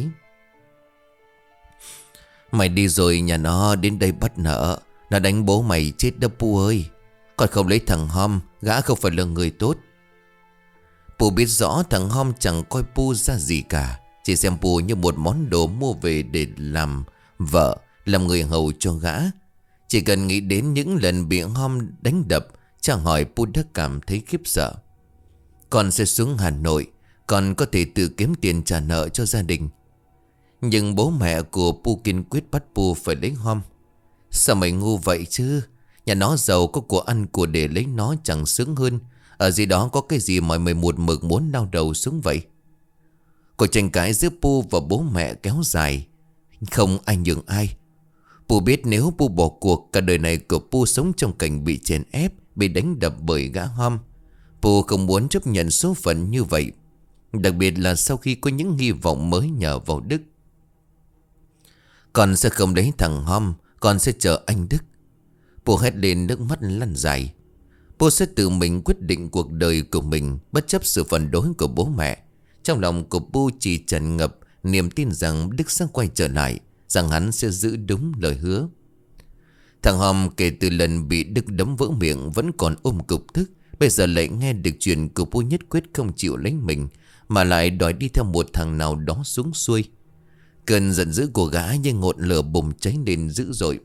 Mày đi rồi nhà nó đến đây bắt nợ, nó đánh bố mày chết đó Pu ơi. Còn không lấy thằng Hom, gã không phải là người tốt. Pu biết rõ thằng Hom chẳng coi Pu ra gì cả, chỉ xem Pu như một món đồ mua về để làm vợ, làm người hầu cho gã. Chỉ cần nghĩ đến những lần bị Hom đánh đập, chàng hỏi Pu đã cảm thấy khiếp sợ. Con sẽ xuống Hà Nội, con có thể tự kiếm tiền trả nợ cho gia đình. Nhưng bố mẹ của Pu kiên quyết bắt Pu phải lấy Hom. Sao mày ngu vậy chứ? Nhà nó giàu, có của ăn của để, lấy nó chẳng sướng hơn. Ở gì đó có cái gì mà mày một mực muốn đau đầu xuống vậy? Cuộc tranh cãi giữa Pu và bố mẹ kéo dài, không ai nhường ai. Pu biết nếu Pu bỏ cuộc, cả đời này của Pu sống trong cảnh bị chèn ép, bị đánh đập bởi gã Hom. Pu không muốn chấp nhận số phận như vậy, đặc biệt là sau khi có những hy vọng mới nhờ vào Đức. Con sẽ không lấy thằng Hom, con sẽ chờ anh Đức. Pu hét lên, nước mắt lăn dài. Pu sẽ tự mình quyết định cuộc đời của mình, bất chấp sự phản đối của bố mẹ. Trong lòng của Pu chỉ tràn ngập niềm tin rằng Đức sẽ quay trở lại, rằng hắn sẽ giữ đúng lời hứa. Thằng Hom kể từ lần bị Đức đấm vỡ miệng vẫn còn ôm cục tức. Bây giờ lại nghe được chuyện của Pu nhất quyết không chịu lấy mình, mà lại đòi đi theo một thằng nào đó xuống xuôi. Cơn giận dữ của gã như ngọn lửa bùng cháy lên dữ dội.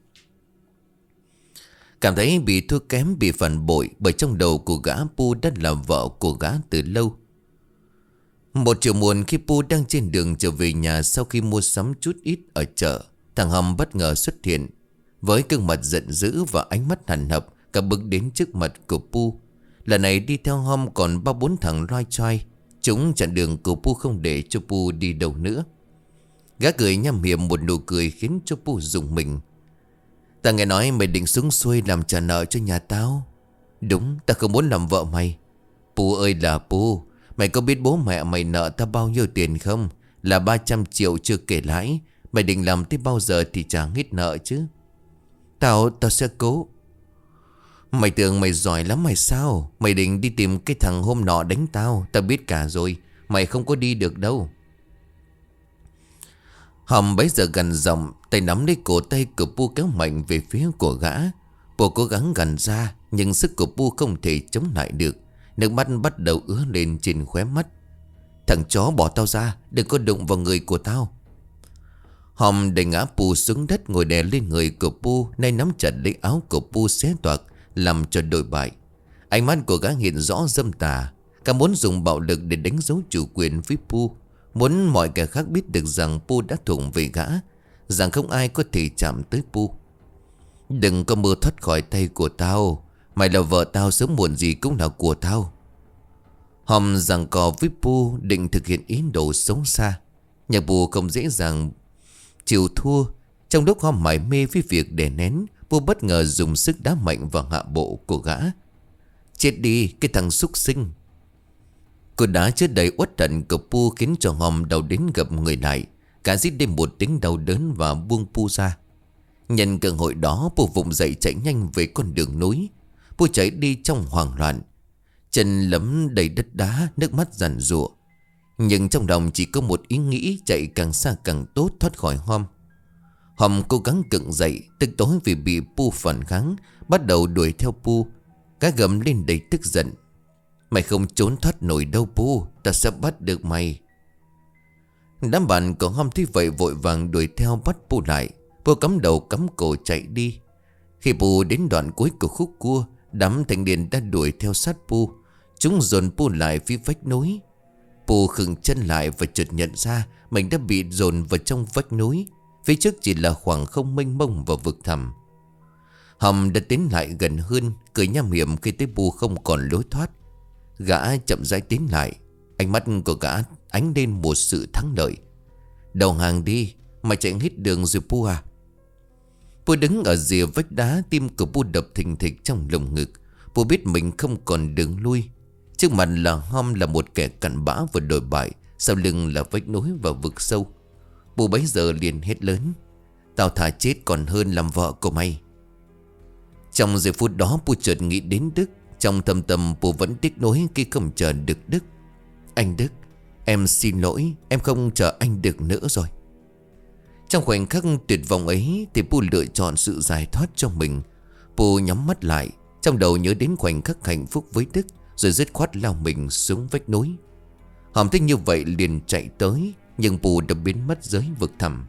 Cảm thấy bị thua kém, bị phản bội, bởi trong đầu của gã Pu đã là vợ của gã từ lâu. Một chiều muộn, khi Pu đang trên đường trở về nhà sau khi mua sắm chút ít ở chợ, thằng Hom bất ngờ xuất hiện. Với gương mặt giận dữ và ánh mắt hằn học, cả bước đến trước mặt của Pu. Lần này đi theo Hom còn 3-4 thằng loai choai. Chúng chặn đường của Pu, không để cho Pu đi đâu nữa. Gã cười nham hiểm một nụ cười khiến cho Pu rùng mình. Ta nghe nói mày định xuống xuôi làm trả nợ cho nhà tao. Đúng, ta không muốn làm vợ mày. Pu ơi là Pu, mày có biết bố mẹ mày nợ ta bao nhiêu tiền không? Là 300 triệu chưa kể lãi. Mày định làm tới bao giờ thì trả hết nợ chứ? Tao sẽ cố. Mày tưởng mày giỏi lắm mày sao? Mày định đi tìm cái thằng hôm nọ đánh tao, tao biết cả rồi. Mày không có đi được đâu. Hom bấy giờ gằn giọng, tay nắm lấy cổ tay của Pu kéo mạnh về phía của gã. Pu cố gắng gằn ra, nhưng sức của Pu không thể chống lại được. Nước mắt bắt đầu ứa lên trên khóe mắt. Thằng chó, bỏ tao ra, đừng có đụng vào người của tao. Hom đẩy ngã Pu xuống đất, ngồi đè lên người của Pu, nay nắm chặt lấy áo của Pu xé toạc, làm cho đổi bại. Ánh mắt của gã hiện rõ dâm tà, cả muốn dùng bạo lực để đánh dấu chủ quyền với Pu, muốn mọi kẻ khác biết được rằng Pu đã thuộc về gã, rằng không ai có thể chạm tới Pu. Đừng có mơ thoát khỏi tay của tao. Mày là vợ tao, sớm muộn gì cũng là của tao. Hom giằng co với Pu, định thực hiện ý đồ xấu xa. Nhạc Bù không dễ dàng chịu thua. Trong lúc Hom mải mê với việc đè nén, Pu bất ngờ dùng sức đá mạnh vào hạ bộ của gã. Chết đi cái thằng súc sinh. Cú đá chứa đầy uất hận của Pu khiến cho Hom đau đến gập người lại. Cả rít lên một tiếng đau đớn và buông Pu ra. Nhân cơ hội đó, Pu vùng dậy chạy nhanh về con đường núi. Pu chạy đi trong hoảng loạn, chân lấm đầy đất đá, nước mắt giàn giụa. Nhưng trong lòng chỉ có một ý nghĩ chạy càng xa càng tốt thoát khỏi Hom. Hom cố gắng cựng dậy, tức tối vì bị Pu phản kháng, bắt đầu đuổi theo Pu. Gã gầm lên đầy tức giận. Mày không trốn thoát nổi đâu Pu, ta sẽ bắt được mày. Đám bạn của Hom thấy vậy vội vàng đuổi theo bắt Pu lại. Pu cắm đầu cắm cổ chạy đi. Khi Pu đến đoạn cuối của khúc cua, đám thanh niên đã đuổi theo sát Pu. Chúng dồn Pu lại phía vách núi. Pu khựng chân lại và chợt nhận ra mình đã bị dồn vào trong vách núi. Phía trước chỉ là khoảng không mênh mông và vực thẳm. Hom đã tiến lại gần hơn, cười nham hiểm khi thấy Pu không còn lối thoát. Gã chậm rãi tiến lại, ánh mắt của gã ánh lên một sự thắng lợi. Đầu hàng đi, mày chạy hết đường rồi Pu à. Pu đứng ở rìa vách đá, tim của Pu đập thình thịch trong lồng ngực. Pu biết mình không còn đường lui. Trước mặt là Hom là một kẻ cặn bã và đồi bại, sau lưng là vách núi và vực sâu. Pu bấy giờ liền hét lớn. Tao thà chết còn hơn làm vợ của mày. Trong giây phút đó Pu chợt nghĩ đến Đức. Trong thâm tâm Pu vẫn tiếc nuối khi không chờ được Đức. Anh Đức, em xin lỗi, em không chờ anh được nữa rồi. Trong khoảnh khắc tuyệt vọng ấy thì Pu lựa chọn sự giải thoát cho mình. Pu nhắm mắt lại, trong đầu nhớ đến khoảnh khắc hạnh phúc với Đức, rồi dứt khoát lao mình xuống vách núi. Hòm thích như vậy liền chạy tới, nhưng Pu đã biến mất dưới vực thẳm.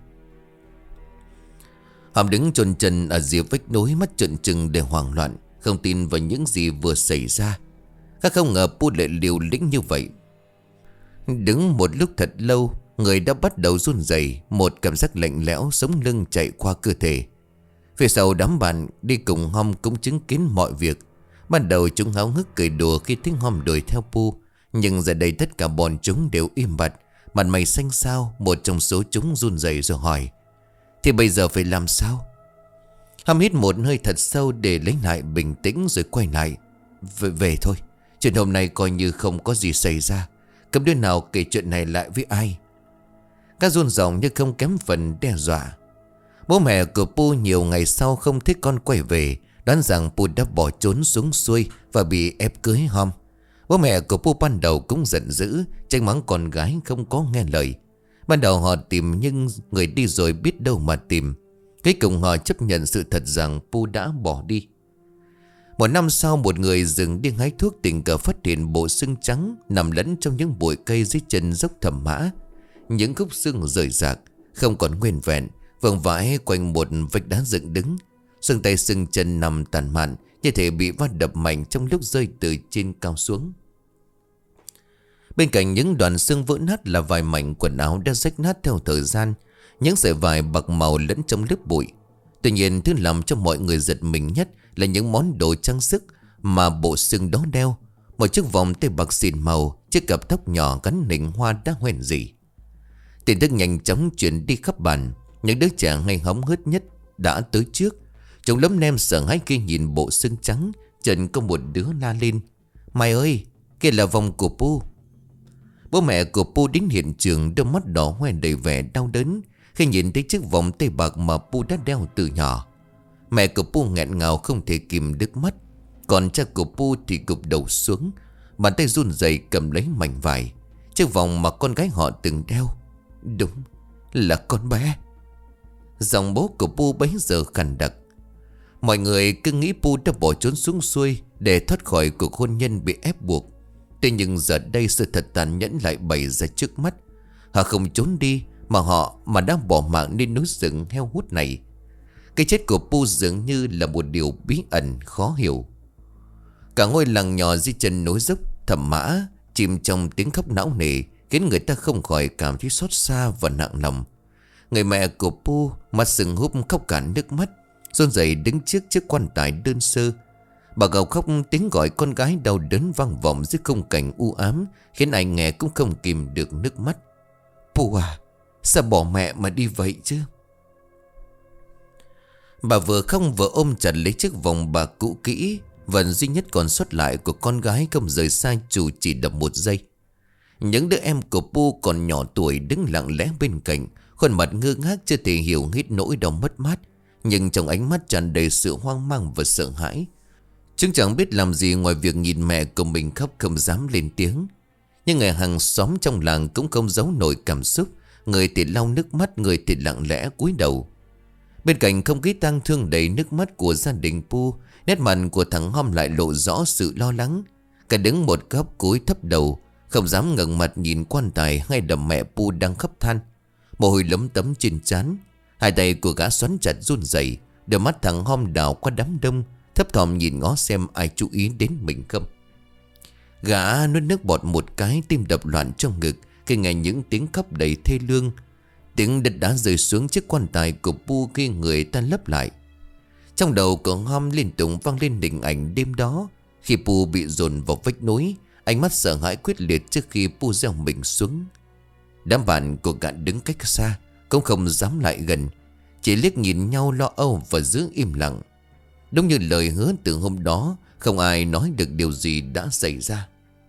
Hòm đứng chôn chân ở rìa vách núi, mắt trợn trừng để hoảng loạn, không tin vào những gì vừa xảy ra. Các không ngờ Pu lại liều lĩnh như vậy. Đứng một lúc thật lâu, người đã bắt đầu run rẩy, một cảm giác lạnh lẽo sống lưng chạy qua cơ thể. Phía sau đám bạn đi cùng Hom cũng chứng kiến mọi việc. Ban đầu chúng háo hức cười đùa khi thấy Hom đuổi theo Pu, nhưng giờ đây tất cả bọn chúng đều im bặt, mặt mày xanh xao. Một trong số chúng run rẩy rồi hỏi: Thì bây giờ phải làm sao? Hom hít một hơi thật sâu để lấy lại bình tĩnh rồi quay lại. Về thôi, chuyện hôm nay coi như không có gì xảy ra. Cấm đứa nào kể chuyện này lại với ai. Các run giọng như không kém phần đe dọa. Bố mẹ của Pu nhiều ngày sau không thấy con quay về, đoán rằng Pu đã bỏ trốn xuống xuôi và bị ép cưới Hom. Bố mẹ của Pu ban đầu cũng giận dữ, trách mắng con gái không có nghe lời. Ban đầu họ tìm nhưng người đi rồi biết đâu mà tìm. Cuối cùng họ chấp nhận sự thật rằng Pu đã bỏ đi. Một năm sau, một người dừng đi hái thuốc tình cờ phát hiện bộ xương trắng nằm lẫn trong những bụi cây dưới chân dốc Thẩm Mã. Những khúc xương rời rạc, không còn nguyên vẹn, vương vãi quanh một vách đá dựng đứng. Xương tay xương chân nằm tàn mạn, như thể bị va đập mạnh trong lúc rơi từ trên cao xuống. Bên cạnh những đoạn xương vỡ nát là vài mảnh quần áo đã rách nát theo thời gian, những sợi vải bạc màu lẫn trong lớp bụi. Tuy nhiên, thứ làm cho mọi người giật mình nhất là những món đồ trang sức mà bộ xương đó đeo. Một chiếc vòng tay bạc xỉn màu, chiếc cặp tóc nhỏ gắn nịnh hoa đã hoen rỉ. Tin tức nhanh chóng truyền đi khắp bản. Những đứa trẻ hay hóng hớt nhất đã tới trước. Chúng lấm nem sợ hãi khi nhìn bộ xương trắng. Chợt có một đứa la lên: Mày ơi, kia là vòng của Pu. Bố mẹ của Pu đến hiện trường, đôi mắt đỏ hoe đầy vẻ đau đớn khi nhìn thấy chiếc vòng tay bạc mà Pu đã đeo từ nhỏ. Mẹ của Pu nghẹn ngào không thể kìm nước mắt. Còn cha của Pu thì gục đầu xuống, bàn tay run rẩy cầm lấy mảnh vải. Chiếc vòng mà con gái họ từng đeo, đúng là con bé. Giọng bố của Pu bấy giờ khàn đặc. Mọi người cứ nghĩ Pu đã bỏ trốn xuống xuôi để thoát khỏi cuộc hôn nhân bị ép buộc. Thế nhưng giờ đây sự thật tàn nhẫn lại bày ra trước mắt. Họ không trốn đi mà đã bỏ mạng lên núi rừng heo hút này. Cái chết của Pu dường như là một điều bí ẩn khó hiểu. Cả ngôi làng nhỏ dưới chân núi dốc Thẩm Mã chìm trong tiếng khóc não nề, khiến người ta không khỏi cảm thấy xót xa và nặng lòng. Người mẹ của Pu mặt sừng húp khóc cả nước mắt, run rẩy đứng trước chiếc quan tài đơn sơ. Bà gào khóc, tiếng gọi con gái đau đớn vang vọng dưới khung cảnh u ám, khiến ai nghe cũng không kìm được nước mắt. Pu à, Sao bỏ mẹ mà đi vậy chứ? Bà vừa không vừa ôm chặt lấy chiếc vòng bạc cũ kỹ, vẫn duy nhất còn sót lại của con gái không rời xa chủ chỉ đập một giây. Những đứa em của Pu còn nhỏ tuổi đứng lặng lẽ bên cạnh, khuôn mặt ngơ ngác chưa thể hiểu hết nỗi đau mất mát, nhưng trong ánh mắt tràn đầy sự hoang mang và sợ hãi. Chúng chẳng biết làm gì ngoài việc nhìn mẹ của mình khóc không dám lên tiếng. Nhưng người hàng xóm trong làng cũng không giấu nổi cảm xúc, người thì lau nước mắt, người thì lặng lẽ cúi đầu. Bên cạnh không khí tang thương đầy nước mắt của gia đình Pu, nét mặt của thằng Hom lại lộ rõ sự lo lắng. Cả đứng một góc cúi thấp đầu, không dám ngẩng mặt nhìn quan tài hay đầm mẹ Pu đang khóc than. Mồ hôi lấm tấm trên trán, hai tay của gã xoắn chặt run rẩy, đôi mắt thằng Hom đảo qua đám đông, thấp thỏm nhìn ngó xem ai chú ý đến mình không. Gã nuốt nước bọt một cái, tim đập loạn trong ngực khi nghe những tiếng khóc đầy thê lương. Tiếng đất đá rơi xuống chiếc quan tài của Pu khi người ta lấp lại. Trong đầu của Hom liên tục vang lên hình ảnh đêm đó, khi Pu bị dồn vào vách núi, ánh mắt sợ hãi quyết liệt trước khi Pu gieo mình xuống. Đám bạn của gã đứng cách xa, cũng không dám lại gần, chỉ liếc nhìn nhau lo âu và giữ im lặng. Đúng như lời hứa từ hôm đó, không ai nói được điều gì đã xảy ra.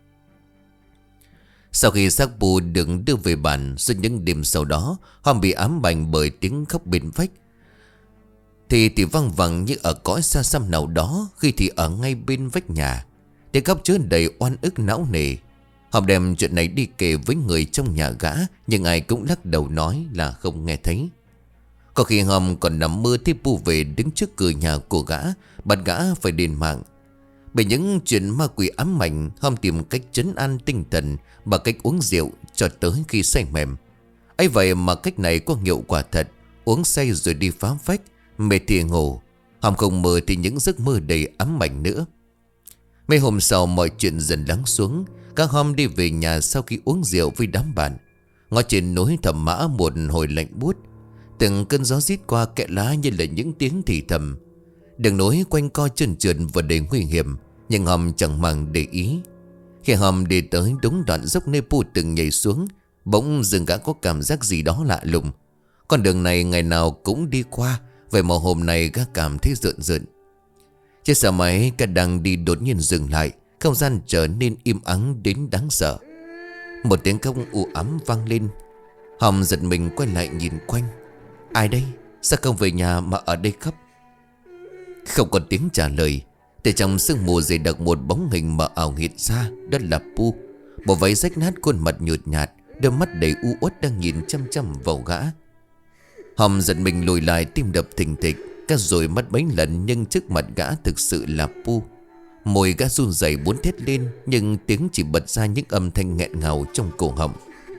Sau khi xác Pu được đưa về bản, suốt những đêm sau đó, Hom bị ám ảnh bởi tiếng khóc bên vách. Thì văng vẳng như ở cõi xa xăm nào đó, khi thì ở ngay bên vách nhà. Tiếng khóc chứa đầy oan ức não nề. Hom đem chuyện này đi kể với người trong nhà gã, nhưng ai cũng lắc đầu nói là không nghe thấy. Có khi Hom còn nằm mơ thấy Pu về đứng trước cửa nhà của gã, bắt gã phải đền mạng. Bởi những chuyện ma quỷ ám ảnh, Hom tìm cách trấn an tinh thần bằng cách uống rượu cho tới khi say mềm. Ấy vậy mà cách này có hiệu quả thật. Uống say rồi đi phá phách, mệt thì ngủ. Hom không mơ thì những giấc mơ đầy ám ảnh nữa. Mấy hôm sau mọi chuyện dần lắng xuống. Các Hom đi về nhà sau khi uống rượu với đám bạn. Ngó trên núi Thẩm Mã một hồi lạnh buốt. Từng cơn gió rít qua kẽ lá như là những tiếng thì thầm. Đường núi quanh co trơn trượt và đầy nguy hiểm, nhưng Hom chẳng màng để ý. Khi Hom đi tới đúng đoạn dốc nơi Pu từng nhảy xuống, bỗng dừng gã có cảm giác gì đó lạ lùng. Con đường này ngày nào cũng đi qua, vậy mà hôm nay gã cảm thấy rợn rợn. Chiếc xe máy cả đang đi đột nhiên dừng lại, không gian trở nên im ắng đến đáng sợ. Một tiếng khóc u ám vang lên. Hom giật mình quay lại nhìn quanh. Ai đây? Sao không về nhà mà ở đây khóc? Không còn tiếng trả lời. Từ trong sương mù dày đặc một bóng hình mờ ảo hiện ra. Đó là Pu. Bộ váy rách nát, khuôn mặt nhợt nhạt, đôi mắt đầy u uất đang nhìn chăm chăm vào gã. Hom giật mình lùi lại, tim đập thình thịch. Cả rồi mắt mấy lần, nhưng trước mặt gã thực sự là Pu. Môi gã run rẩy muốn thét lên, nhưng tiếng chỉ bật ra những âm thanh nghẹn ngào trong cổ họng.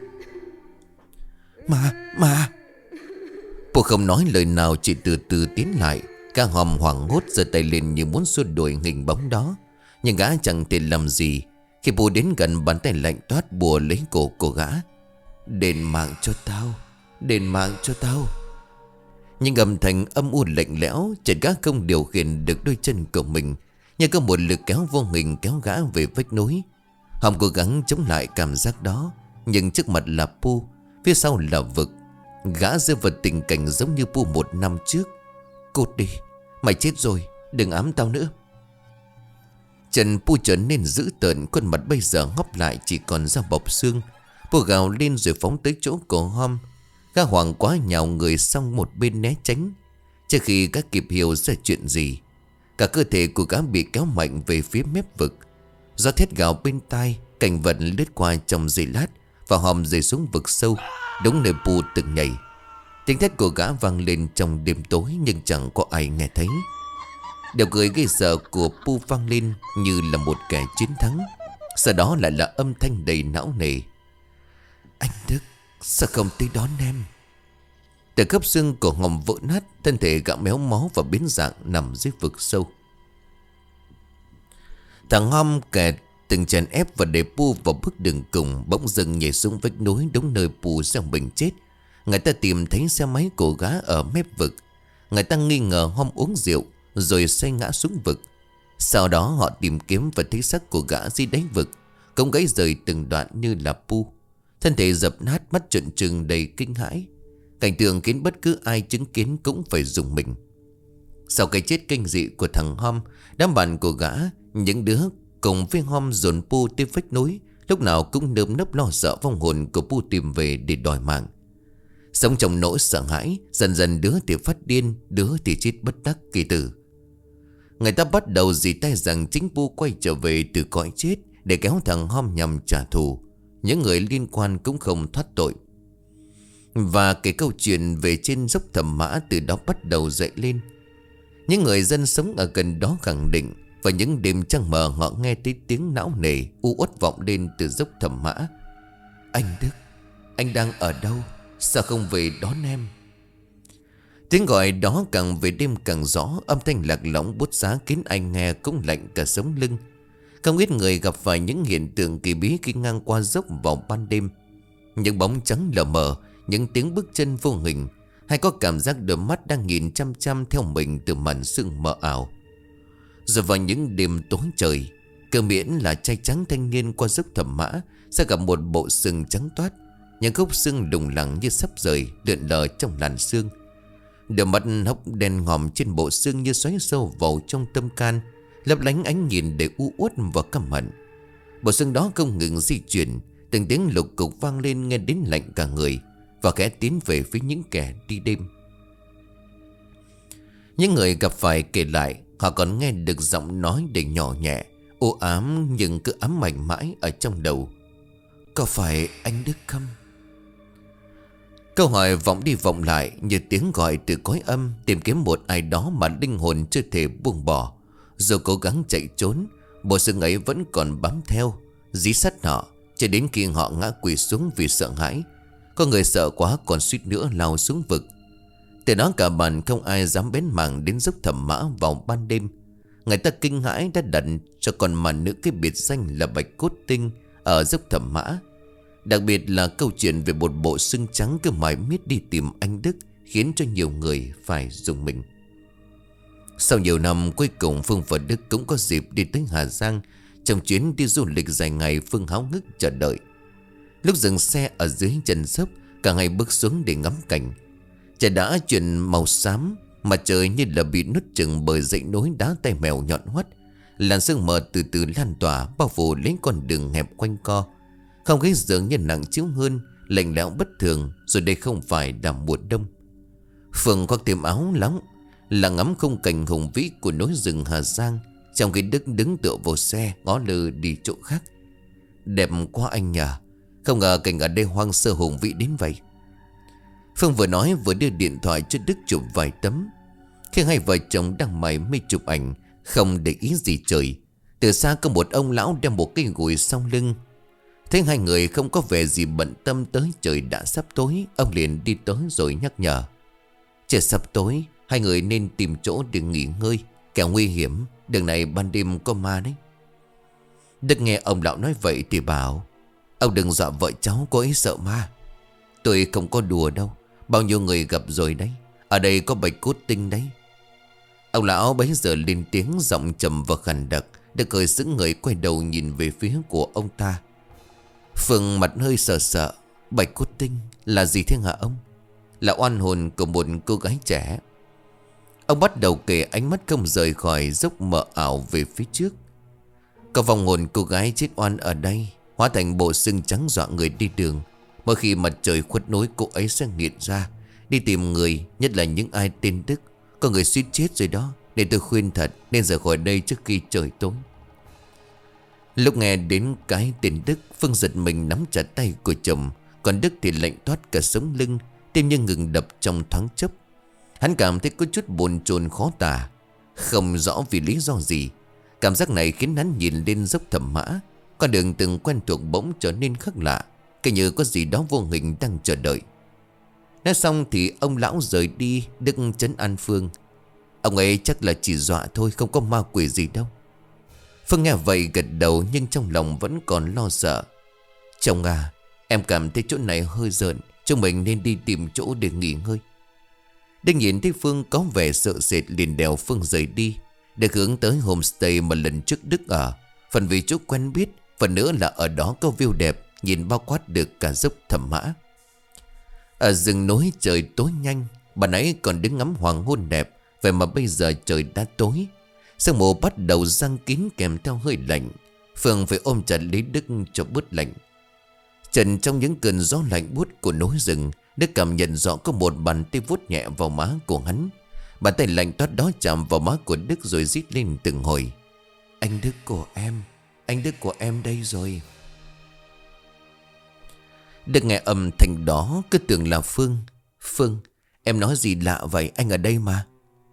Mà Pu không nói lời nào, chỉ từ từ tiến lại. Cả Hom hoảng hốt giơ tay lên như muốn xua đuổi hình bóng đó, nhưng gã chẳng thể làm gì. Khi Pu đến gần, bàn tay lạnh toát bùa lấy cổ của gã. Đền mạng cho tao, đền mạng cho tao. Nhưng âm thanh âm u lạnh lẽo, chợt gã không điều khiển được đôi chân của mình, như có một lực kéo vô hình kéo gã về vách núi. Hom cố gắng chống lại cảm giác đó, nhưng trước mặt là Pu, phía sau là vực. Gã rơi vào tình cảnh giống như Pu một năm trước. Cút đi, mày chết rồi, đừng ám tao nữa. Chân Pu trở nên dữ tợn, khuôn mặt bây giờ ngóc lại chỉ còn da bọc xương. Pu gào lên rồi phóng tới chỗ của Hom. Gã hoảng quá nhào người sang một bên né tránh. Trước khi gã kịp hiểu ra chuyện gì, cả cơ thể của gã bị kéo mạnh về phía mép vực. Gió thét gào bên tai, cảnh vật lướt qua trong giây lát, và Hom rơi xuống vực sâu, đúng nơi Pu từng nhảy. Tiếng thét của gã vang lên trong đêm tối, nhưng chẳng có ai nghe thấy. Điều cười gây sợ của Pu vang lên như là một kẻ chiến thắng. Sau đó lại là âm thanh đầy não nề. Anh Đức, sao không tới đón em? Từ khớp xương của Hom vỡ nát, thân thể gã méo mó và biến dạng nằm dưới vực sâu. Thằng Hom kẻ từng chèn ép và để Pu vào bước đường cùng, bỗng dưng nhảy xuống vách núi đúng nơi Pu gieo mình chết. Người ta tìm thấy xe máy của gã ở mép vực. Người ta nghi ngờ Hom uống rượu rồi say ngã xuống vực. Sau đó họ tìm kiếm và thấy xác của gã dưới đáy vực, cũng gãy rời từng đoạn như là Pu. Thân thể dập nát, mắt trợn trừng đầy kinh hãi. Cảnh tượng khiến bất cứ ai chứng kiến cũng phải rùng mình. Sau cái chết kinh dị của thằng Hom, đám bạn của gã, những đứa cùng với Hom dồn Pu tới vách núi, lúc nào cũng nơm nớp lo sợ vong hồn của Pu tìm về để đòi mạng. Sống trong nỗi sợ hãi, dần dần đứa thì phát điên, đứa thì chết bất đắc kỳ tử. Người ta bắt đầu dì tay rằng chính Pu quay trở về từ cõi chết để kéo thằng Hom nhằm trả thù. Những người liên quan cũng không thoát tội. Và cái câu chuyện về trên dốc Thẩm Mã từ đó bắt đầu dậy lên. Những người dân sống ở gần đó khẳng định, và những đêm trăng mờ họ nghe thấy tiếng não nề u uất vọng lên từ dốc Thẩm Mã. Anh Đức, anh đang ở đâu? Sao không về đón em? Tiếng gọi đó càng về đêm càng rõ. Âm thanh lạc lõng bút giá khiến anh nghe cũng lạnh cả sống lưng. Không ít người gặp phải những hiện tượng kỳ bí khi ngang qua dốc vào ban đêm. Những bóng trắng lờ mờ, những tiếng bước chân vô hình, hay có cảm giác đôi mắt đang nhìn chăm chăm theo mình từ màn sương mờ ảo. Rồi vào những đêm tối trời, cơ miễn là trai trắng thanh niên qua dốc Thẩm Mã sẽ gặp một bộ xương trắng toát, những khúc xương đùng lẳng như sắp rời lượn lờ trong làn sương. Đôi mắt hốc đen ngòm trên bộ xương như xoáy sâu vào trong tâm can, lấp lánh ánh nhìn để u uất và căm hận. Bộ xương đó không ngừng di chuyển, từng tiếng lục cục vang lên nghe đến lạnh cả người, và khẽ tiến về phía những kẻ đi đêm. Những người gặp phải kể lại, họ còn nghe được giọng nói đầy nhỏ nhẹ, u ám nhưng cứ ám ảnh mãi ở trong đầu. Có phải anh Đức không? Câu hỏi vọng đi vọng lại như tiếng gọi từ cõi âm, tìm kiếm một ai đó mà linh hồn chưa thể buông bỏ. Dù cố gắng chạy trốn, bộ xương ấy vẫn còn bám theo, dí sát họ, cho đến khi họ ngã quỳ xuống vì sợ hãi. Có người sợ quá còn suýt nữa lao xuống vực. Từ đó cả bàn không ai dám bén mảng đến dốc Thẩm Mã vào ban đêm. Người ta kinh hãi đã đặt cho con mà nữ cái biệt danh là Bạch Cốt Tinh ở dốc Thẩm Mã. Đặc biệt là câu chuyện về một bộ xương trắng cứ mãi miết đi tìm anh Đức, khiến cho nhiều người phải rùng mình. Sau nhiều năm, cuối cùng Phương và Đức cũng có dịp đi tới Hà Giang. Trong chuyến đi du lịch dài ngày, Phương háo hức chờ đợi. Lúc dừng xe ở dưới chân dốc, cả hai bước xuống để ngắm cảnh. Trời đã chuyển màu xám, mặt trời như là bị nuốt chửng bởi dãy núi đá tay mèo nhọn hoắt. Làn sương mờ từ từ lan tỏa, bao phủ lấy con đường hẹp quanh co. Không khí dường như nặng chiếu hơn, lạnh lẽo bất thường. Rồi đây không phải là mùa đông. Phương khoác thêm áo lóng là ngắm khung cảnh hùng vĩ của núi rừng Hà Giang, trong khi Đức đứng tựa vào xe ngó lơ đi chỗ khác. Đẹp quá anh nhỉ. Không ngờ cảnh ở đây hoang sơ hùng vĩ đến vậy. Phương vừa nói vừa đưa điện thoại cho Đức chụp vài tấm. Khi hai vợ chồng đang mải mê chụp ảnh, không để ý gì trời, từ xa có một ông lão đem một cây gùi sau lưng. Thấy hai người không có vẻ gì bận tâm tới trời đã sắp tối, ông liền đi tới rồi nhắc nhở. Trời sắp tối, hai người nên tìm chỗ để nghỉ ngơi, kẻo nguy hiểm, đường này ban đêm có ma đấy. Đức nghe ông lão nói vậy thì bảo, ông đừng dọa vợ cháu, cô ấy sợ ma. Tôi không có đùa đâu, bao nhiêu người gặp rồi đấy, ở đây có Bạch Cốt Tinh đấy. Ông lão bấy giờ lên tiếng giọng trầm và khàn đặc. Đức cười sững người quay đầu nhìn về phía của ông ta. Phương mặt hơi sợ sợ. Bạch Cốt Tinh là gì thế hả ông? Là oan hồn của một cô gái trẻ. Ông bắt đầu kể, ánh mắt không rời khỏi dốc mờ ảo về phía trước. Có vong hồn cô gái chết oan ở đây, hóa thành bộ xương trắng dọa người đi đường. Mỗi khi mặt trời khuất núi, cô ấy sẽ hiện ra, đi tìm người, nhất là những ai tên Đức. Có người suýt chết rồi đó, nên tôi khuyên thật nên rời khỏi đây trước khi trời tối. Lúc nghe đến cái tên Đức, Phương giật mình nắm chặt tay của chồng. Còn Đức thì lạnh toát cả sống lưng, tim như ngừng đập trong thoáng chốc. Hắn cảm thấy có chút bồn chồn khó tả, không rõ vì lý do gì. Cảm giác này khiến hắn nhìn lên dốc Thẩm Mã. Con đường từng quen thuộc bỗng trở nên khác lạ, cứ như có gì đó vô hình đang chờ đợi. Nói xong thì ông lão rời đi. Đức trấn an Phương. Ông ấy chắc là chỉ dọa thôi, không có ma quỷ gì đâu. Phương nghe vậy gật đầu, nhưng trong lòng vẫn còn lo sợ. Chồng à, em cảm thấy chỗ này hơi rợn, chúng mình nên đi tìm chỗ để nghỉ ngơi. Đức nhìn thấy Phương có vẻ sợ sệt liền đèo Phương rời đi, để hướng tới homestay mà lần trước Đức ở. Phần vì chỗ quen biết, phần nữa là ở đó có view đẹp, nhìn bao quát được cả dốc Thẩm Mã. Ở rừng núi trời tối nhanh. Bà nãy còn đứng ngắm hoàng hôn đẹp, vậy mà bây giờ trời đã tối. Sương mù bắt đầu giăng kín kèm theo hơi lạnh. Phương phải ôm chặt lấy Đức cho bớt lạnh. Trần trong những cơn gió lạnh buốt của núi rừng, Đức cảm nhận rõ có một bàn tay vuốt nhẹ vào má của hắn. Bàn tay lạnh toát đó chạm vào má của Đức rồi rít lên từng hồi. Anh Đức của em, anh Đức của em đây rồi. Đức nghe âm thanh đó cứ tưởng là Phương. Phương, em nói gì lạ vậy, anh ở đây mà.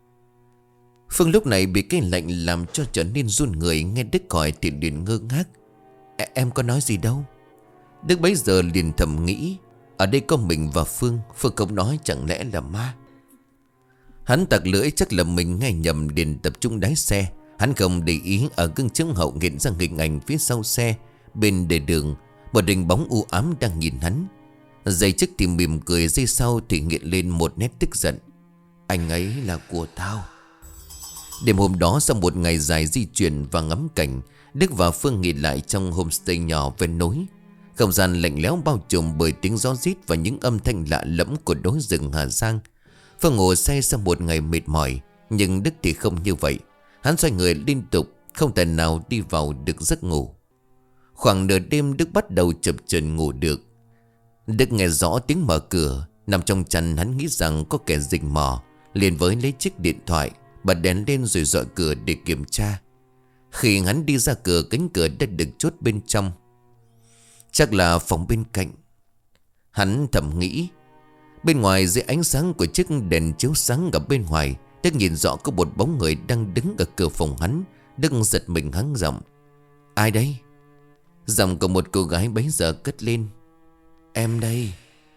Phương lúc này bị cái lạnh làm cho trở nên run người. Nghe Đức hỏi thì liền ngơ ngác. Em có nói gì đâu. Đức bấy giờ liền thầm nghĩ, ở đây có mình và Phương. Phương không nói chẳng lẽ là ma. Hắn tặc lưỡi chắc là mình nghe nhầm, liền tập trung đáy xe. Hắn không để ý ở gương chiếu hậu hiện ra hình ảnh phía sau xe. Bên lề đường một hình bóng u ám đang nhìn hắn. Giây trước thì mỉm cười, giây sau thì hiện lên một nét tức giận. Anh ấy là của tao. Đêm hôm đó sau một ngày dài di chuyển và ngắm cảnh, Đức và Phương nghỉ lại trong homestay nhỏ ven núi. Không gian lạnh lẽo bao trùm bởi tiếng gió rít và những âm thanh lạ lẫm của núi rừng Hà Giang. Phương ngủ say sau một ngày mệt mỏi, nhưng Đức thì không như vậy. Hắn xoay người liên tục, không thể nào đi vào được giấc ngủ. Khoảng nửa đêm Đức bắt đầu chập chờn ngủ được. Đức nghe rõ tiếng mở cửa. Nằm trong chăn hắn nghĩ rằng có kẻ rình mò, liền với lấy chiếc điện thoại, bật đèn lên rồi dọi cửa để kiểm tra. Khi hắn đi ra cửa, cánh cửa đã được chốt bên trong. Chắc là phòng bên cạnh, hắn thầm nghĩ. Bên ngoài dưới ánh sáng của chiếc đèn chiếu sáng ở bên ngoài, Đức nhìn rõ có một bóng người đang đứng ở cửa phòng hắn. Đức giật mình hắng giọng. Ai đây? Giọng của một cô gái bấy giờ cất lên. Em đây.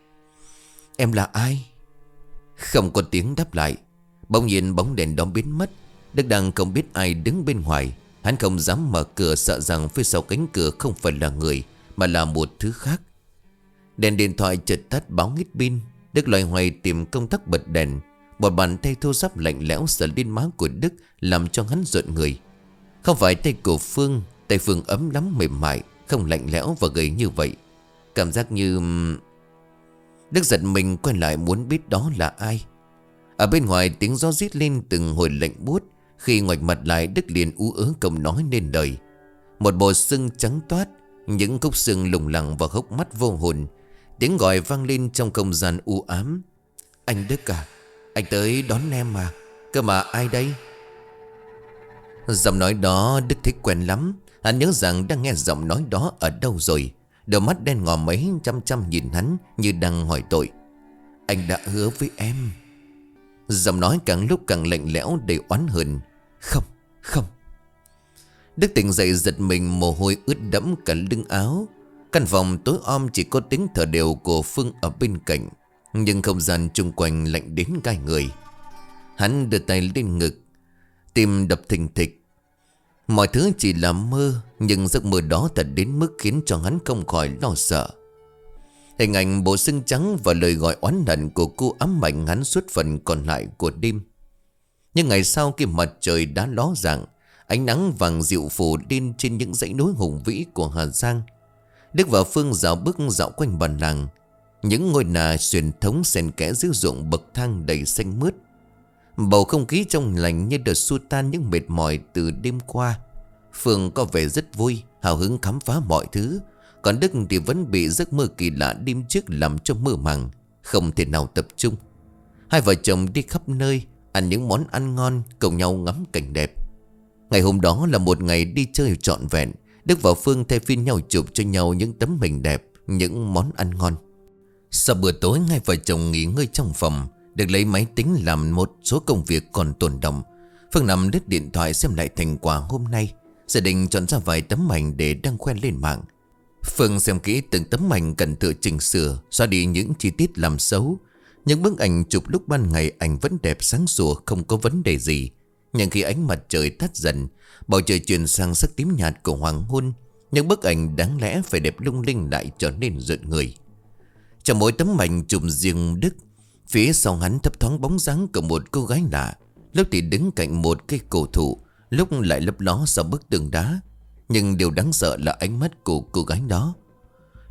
Em là ai? Không có tiếng đáp lại. Bỗng nhiên bóng đèn đó biến mất. Đức đang không biết ai đứng bên ngoài. Hắn không dám mở cửa, sợ rằng phía sau cánh cửa không phải là người, mà là một thứ khác. Đèn điện thoại chợt tắt báo hết pin. Đức loay hoay tìm công tắc bật đèn. Một bàn tay thô ráp lạnh lẽo sờ lên má của Đức, làm cho hắn rợn người. Không phải tay của Phương. Tay Phương ấm lắm, mềm mại, không lạnh lẽo và gầy như vậy. Cảm giác như... Đức giật mình quay lại muốn biết đó là ai. Ở bên ngoài tiếng gió rít lên từng hồi lạnh buốt. Khi ngoảnh mặt lại, Đức liền ú ớ không nói nên lời. Một bộ xương trắng toát, những khúc xương lủng lẳng và hốc mắt vô hồn. Tiếng gọi vang lên trong không gian u ám. Anh Đức à, anh tới đón em mà. Cơ mà ai đây? Giọng nói đó Đức thấy quen lắm. Hắn nhớ rằng đang nghe giọng nói đó ở đâu rồi. Đôi mắt đen ngòm mấy chăm chăm nhìn hắn như đang hỏi tội. Anh đã hứa với em. Giọng nói càng lúc càng lạnh lẽo đầy oán hờn. Không, không. Đức tỉnh dậy giật mình, mồ hôi ướt đẫm cả lưng áo. Căn phòng tối om chỉ có tiếng thở đều của Phương ở bên cạnh. Nhưng không gian chung quanh lạnh đến gai người. Hắn đưa tay lên ngực, tim đập thình thịch. Mọi thứ chỉ là mơ, nhưng giấc mơ đó thật đến mức khiến cho hắn không khỏi lo sợ. Hình ảnh bộ xương trắng và lời gọi oán hận của cô ám ảnh hắn suốt phần còn lại của đêm. Nhưng ngày sau khi mặt trời đã ló dạng, ánh nắng vàng dịu phủ lên trên những dãy núi hùng vĩ của Hà Giang, Đức và Phương dạo bước dạo quanh bản làng. Những ngôi nhà truyền thống xen kẽ dưới ruộng bậc thang đầy xanh mướt. Bầu không khí trong lành như được xua tan những mệt mỏi từ đêm qua. Phương có vẻ rất vui, hào hứng khám phá mọi thứ. Còn Đức thì vẫn bị giấc mơ kỳ lạ đêm trước làm cho mơ màng, không thể nào tập trung. Hai vợ chồng đi khắp nơi, ăn những món ăn ngon, cùng nhau ngắm cảnh đẹp. Ngày hôm đó là một ngày đi chơi trọn vẹn. Đức và Phương thay phiên nhau chụp cho nhau những tấm hình đẹp, những món ăn ngon. Sau bữa tối, hai vợ chồng nghỉ ngơi trong phòng. Được lấy máy tính làm một số công việc còn tồn đọng. Phương nằm lướt điện thoại xem lại thành quả hôm nay. Gia đình chọn ra vài tấm ảnh để đăng khoe lên mạng. Phương xem kỹ từng tấm ảnh, cẩn thận chỉnh sửa, xóa đi những chi tiết làm xấu. Những bức ảnh chụp lúc ban ngày ảnh vẫn đẹp sáng sủa, không có vấn đề gì. Nhưng khi ánh mặt trời tắt dần, bầu trời chuyển sang sắc tím nhạt của hoàng hôn, những bức ảnh đáng lẽ phải đẹp lung linh lại trở nên rợn người. Trong mỗi tấm ảnh chụp riêng Đức, phía sau hắn thấp thoáng bóng dáng của một cô gái lạ. Lúc thì đứng cạnh một cây cổ thụ, lúc lại lấp ló sau bức tường đá. Nhưng điều đáng sợ là ánh mắt của cô gái đó.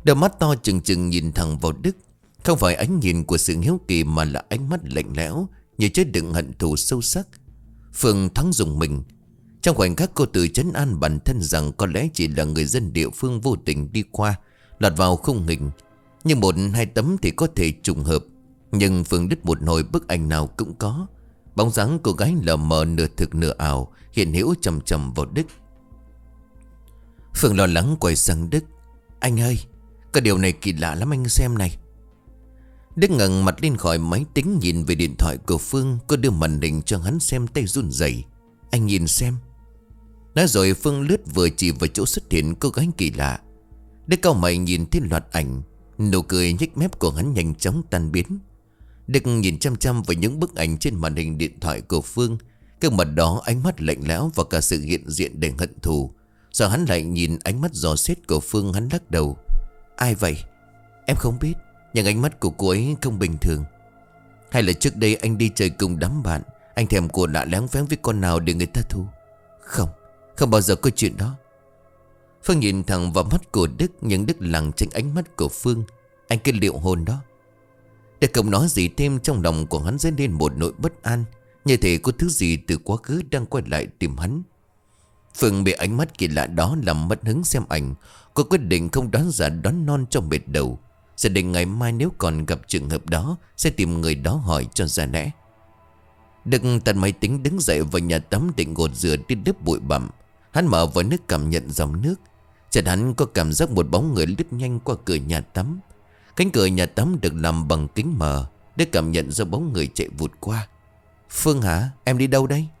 Đôi mắt to trừng trừng nhìn thẳng vào Đức. Không phải ánh nhìn của sự hiếu kỳ, mà là ánh mắt lạnh lẽo như chứa đựng hận thù sâu sắc. Phương thoáng rùng mình. Trong khoảnh khắc cô tự trấn an bản thân rằng có lẽ chỉ là người dân địa phương vô tình đi qua, lọt vào khung hình. Nhưng một hai tấm thì có thể trùng hợp. Nhưng Phương đứt một hồi bức ảnh nào cũng có. Bóng dáng cô gái lờ mờ nửa thực nửa ảo hiện hữu chầm chầm vào Đức. Phương lo lắng quay sang Đức. Anh ơi, có điều này kỳ lạ lắm, anh xem này. Đức ngẩng mặt lên khỏi máy tính nhìn về điện thoại của Phương. Cô đưa màn hình cho hắn xem, tay run rẩy. Anh nhìn xem. Nói rồi Phương lướt vừa chỉ vào chỗ xuất hiện cô gái kỳ lạ. Đức cau mày nhìn thấy loạt ảnh. Nụ cười nhếch mép của hắn nhanh chóng tan biến. Đức nhìn chăm chăm vào những bức ảnh trên màn hình điện thoại của Phương. Cái mặt đó ánh mắt lạnh lẽo và cả sự hiện diện đầy hận thù. Rồi hắn lại nhìn ánh mắt dò xét của Phương, hắn lắc đầu. Ai vậy? Em không biết, nhưng ánh mắt của cô ấy không bình thường. Hay là trước đây anh đi chơi cùng đám bạn, anh thèm cô lạ láng vén với con nào để người ta thu? Không, không bao giờ có chuyện đó. Phương nhìn thẳng vào mắt của Đức, nhưng Đức lảng tránh ánh mắt của Phương. Anh cứ liệu hồn đó. Đức không nói gì thêm, trong lòng của hắn dấy lên một nỗi bất an, như thể có thứ gì từ quá khứ đang quay lại tìm hắn. Phương bị ánh mắt kỳ lạ đó làm mất hứng xem ảnh. Cô quyết định không đoán giả đoán non trong mệt đầu. Sẽ định ngày mai nếu còn gặp trường hợp đó sẽ tìm người đó hỏi cho ra lẽ. Đức tắt máy tính đứng dậy vào nhà tắm định gột rửa đi đứt bụi bặm. Hắn mở vòi nước cảm nhận dòng nước. Chợt hắn có cảm giác một bóng người lướt nhanh qua cửa nhà tắm. Cánh cửa nhà tắm được làm bằng kính mờ. Đức cảm nhận ra bóng người chạy vụt qua. Phương hả? Em đi đâu đây?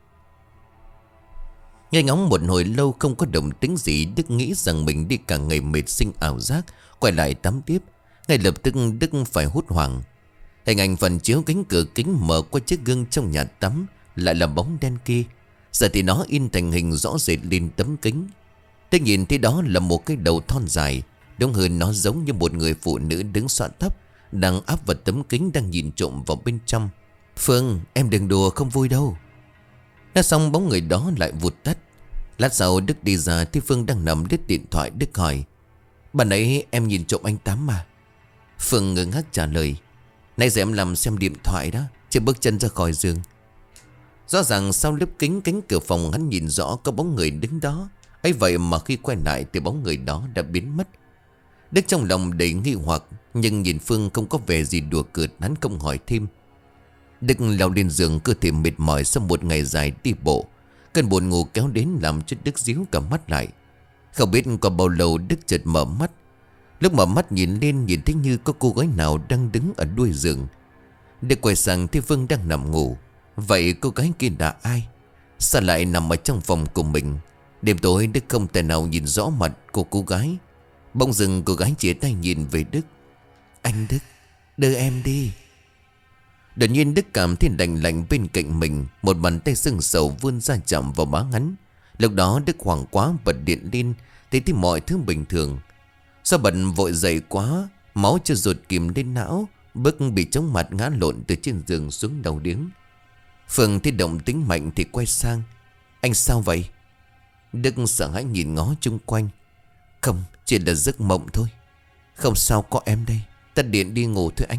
Nghe ngóng một hồi lâu không có động tĩnh gì, Đức nghĩ rằng mình đi cả ngày mệt sinh ảo giác. Quay lại tắm tiếp. Ngay lập tức Đức phải hốt hoảng. Hình ảnh phần chiếu cánh cửa kính mở qua chiếc gương trong nhà tắm lại là bóng đen kia. Giờ thì nó in thành hình rõ rệt lên tấm kính. Đức nhìn thấy đó là một cái đầu thon dài. Đúng hơn nó giống như một người phụ nữ đứng xoa tóc, đang áp vào tấm kính, đang nhìn trộm vào bên trong. Phương, em đừng đùa, không vui đâu. Nói xong bóng người đó lại vụt tắt. Lát sau Đức đi ra thì Phương đang nằm lướt điện thoại. Đức hỏi: Bạn ấy em nhìn trộm anh tắm mà? Phương ngơ ngác trả lời: Nãy giờ em làm xem điện thoại đó, chưa bước chân ra khỏi giường. Rõ ràng sau lớp kính cánh cửa phòng hắn nhìn rõ có bóng người đứng đó. Ấy vậy mà khi quay lại thì bóng người đó đã biến mất. Đức trong lòng đầy nghi hoặc, nhưng nhìn Phương không có vẻ gì đùa cợt, hắn không hỏi thêm. Đức leo lên giường, cơ thể mệt mỏi sau một ngày dài đi bộ. Cơn buồn ngủ kéo đến làm cho Đức díu cả mắt lại. Không biết có bao lâu Đức chợt mở mắt. Lúc mở mắt nhìn lên, nhìn thấy như có cô gái nào đang đứng ở đuôi giường. Đức quay sang thấy Phương đang nằm ngủ. Vậy cô gái kia là ai? Sao lại nằm ở trong phòng của mình? Đêm tối Đức không thể nào nhìn rõ mặt của cô gái. Bỗng dưng cô gái chia tay nhìn về Đức. Anh Đức, đưa em đi. Đột nhiên Đức cảm thấy lạnh lạnh bên cạnh mình. Một bàn tay sưng sầu vươn ra chạm vào má hắn. Lúc đó Đức hoảng quá bật điện lên, thấy mọi thứ bình thường. Do bật vội dậy quá, máu chưa ruột kìm lên não, Bước bị chóng mặt ngã lộn từ trên giường xuống đầu điếng. Phương thấy động tính mạnh thì quay sang: Anh sao vậy? Đức sợ hãi nhìn ngó chung quanh. Không, chỉ là giấc mộng thôi. Không sao, có em đây. Tắt điện đi ngủ thôi anh.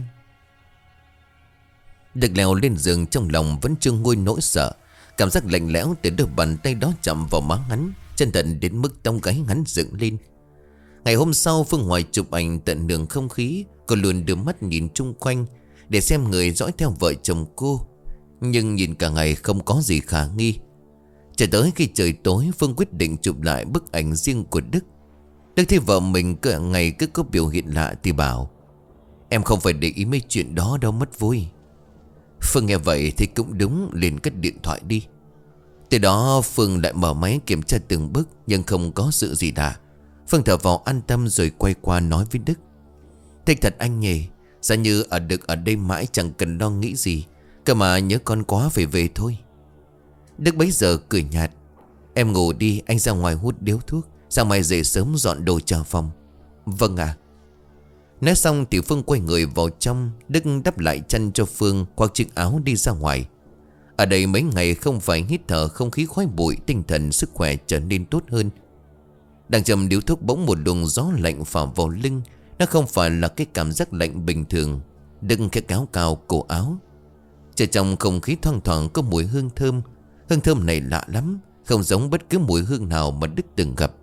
Đức leo lên giường, trong lòng vẫn chưa nguôi nỗi sợ. Cảm giác lạnh lẽo từ đôi bàn tay đó chạm vào má hắn, chân thật đến mức tông gáy hắn dựng lên. Ngày hôm sau, Phương ngoài chụp ảnh tận hưởng không khí. Cô luôn đưa mắt nhìn chung quanh để xem người dõi theo vợ chồng cô, nhưng nhìn cả ngày không có gì khả nghi. Cho tới khi trời tối, Phương quyết định chụp lại bức ảnh riêng của Đức. Đức thấy vợ mình cả ngày cứ có biểu hiện lạ thì bảo: Em không phải để ý mấy chuyện đó đâu, mất vui. Phương nghe vậy thì cũng đúng, liền cất điện thoại đi. Từ đó Phương lại mở máy kiểm tra từng bức, nhưng không có sự gì lạ. Phương thở vào an tâm rồi quay qua nói với Đức: Thích thật anh nhỉ, giả như được ở đây mãi chẳng cần lo nghĩ gì. Cơ mà nhớ con quá, phải về thôi. Đức bấy giờ cười nhạt: Em ngủ đi, anh ra ngoài hút điếu thuốc, sáng mai dậy sớm dọn đồ trả phòng. Vâng ạ. Nói xong thì Phương quay người vào trong. Đức đắp lại chăn cho Phương, khoác chiếc áo đi ra ngoài. Ở đây mấy ngày không phải hít thở không khí khói bụi, tinh thần sức khỏe trở nên tốt hơn. Đang chầm điếu thuốc, bỗng một luồng gió lạnh phả vào lưng. Nó không phải là cái cảm giác lạnh bình thường. Đừng cái kéo cao cổ áo. Chờ trong không khí thoang thoảng có mùi hương thơm. Hương thơm này lạ lắm, không giống bất cứ mùi hương nào mà Đức từng gặp.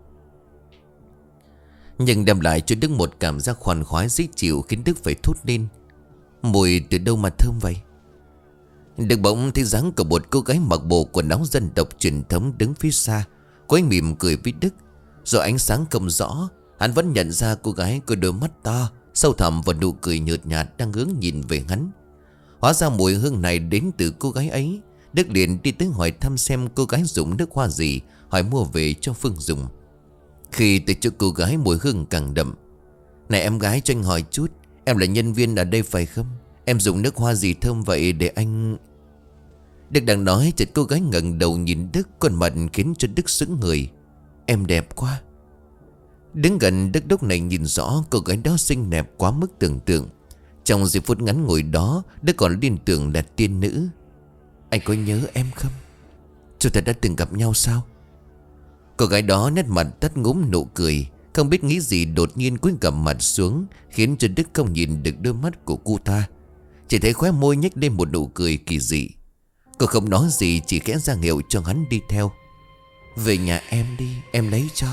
Nhưng đem lại cho Đức một cảm giác khoan khoái dễ chịu, khiến Đức phải thốt lên: mùi từ đâu mà thơm vậy? Đức bỗng thấy dáng của một cô gái mặc bộ quần áo dân tộc truyền thống đứng phía xa. Cô ấy mỉm cười với Đức. Do ánh sáng không rõ, hắn vẫn nhận ra cô gái có đôi mắt to, sâu thẳm và nụ cười nhợt nhạt đang hướng nhìn về hắn. Hóa ra mùi hương này đến từ cô gái ấy. Đức liền đi tới hỏi thăm xem cô gái dùng nước hoa gì, hỏi mua về cho Phương dùng. Khi tới chỗ cô gái, mùi hương càng đậm. Này em gái, cho anh hỏi chút, em là nhân viên ở đây phải không? Em dùng nước hoa gì thơm vậy để anh... Đức đang nói, chợt cô gái ngẩng đầu nhìn Đức, khuôn mặt khiến cho Đức sững người. Em đẹp quá. Đứng gần Đức lúc này nhìn rõ cô gái đó xinh đẹp quá mức tưởng tượng. Trong giây phút ngắn ngủi đó, Đức còn liên tưởng là tiên nữ. Anh có nhớ em không? Chúng ta đã từng gặp nhau sao? Cô gái đó nét mặt tắt ngúm nụ cười, không biết nghĩ gì đột nhiên cúi gằm mặt xuống, khiến cho Đức không nhìn được đôi mắt của cô ta. Chỉ thấy khóe môi nhếch lên một nụ cười kỳ dị. Cô không nói gì, chỉ khẽ ra hiệu cho hắn đi theo. Về nhà em đi, em lấy cho.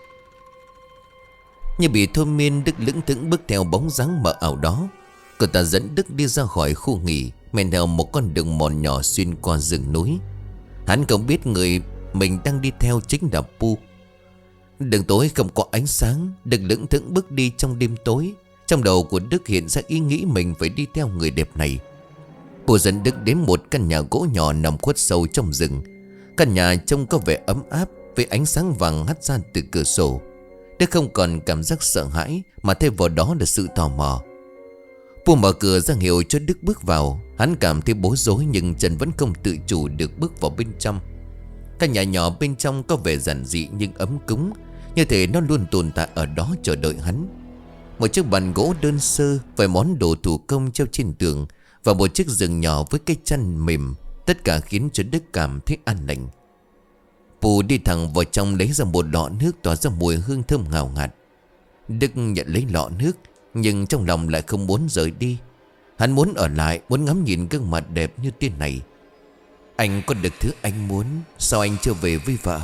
Như bị thôi miên, Đức lững thững bước theo bóng dáng mờ ảo đó. Cô ta dẫn Đức đi ra khỏi khu nghỉ, men theo một con đường mòn nhỏ xuyên qua rừng núi. Hắn không biết người mình đang đi theo chính là Pu. Đường tối không có ánh sáng, Đức lững thững bước đi trong đêm tối. Trong đầu của Đức hiện ra ý nghĩ mình phải đi theo người đẹp này. Pu dẫn Đức đến một căn nhà gỗ nhỏ nằm khuất sâu trong rừng. Căn nhà trông có vẻ ấm áp, với ánh sáng vàng hắt ra từ cửa sổ. Đức không còn cảm giác sợ hãi, mà thay vào đó là sự tò mò. Pu mở cửa ra hiệu cho Đức bước vào. Hắn cảm thấy bối rối, nhưng chân vẫn không tự chủ được bước vào bên trong. Căn nhà nhỏ bên trong có vẻ giản dị nhưng ấm cúng, như thể nó luôn tồn tại ở đó chờ đợi hắn. Một chiếc bàn gỗ đơn sơ, vài món đồ thủ công treo trên tường, và một chiếc giường nhỏ với cái chăn mềm. Tất cả khiến cho Đức cảm thấy an lành. Pu đi thẳng vào trong, lấy ra một lọ nước tỏa ra mùi hương thơm ngào ngạt. Đức nhận lấy lọ nước, nhưng trong lòng lại không muốn rời đi. Hắn muốn ở lại, muốn ngắm nhìn gương mặt đẹp như tiên này. Anh có được thứ anh muốn, sao anh chưa về với vợ?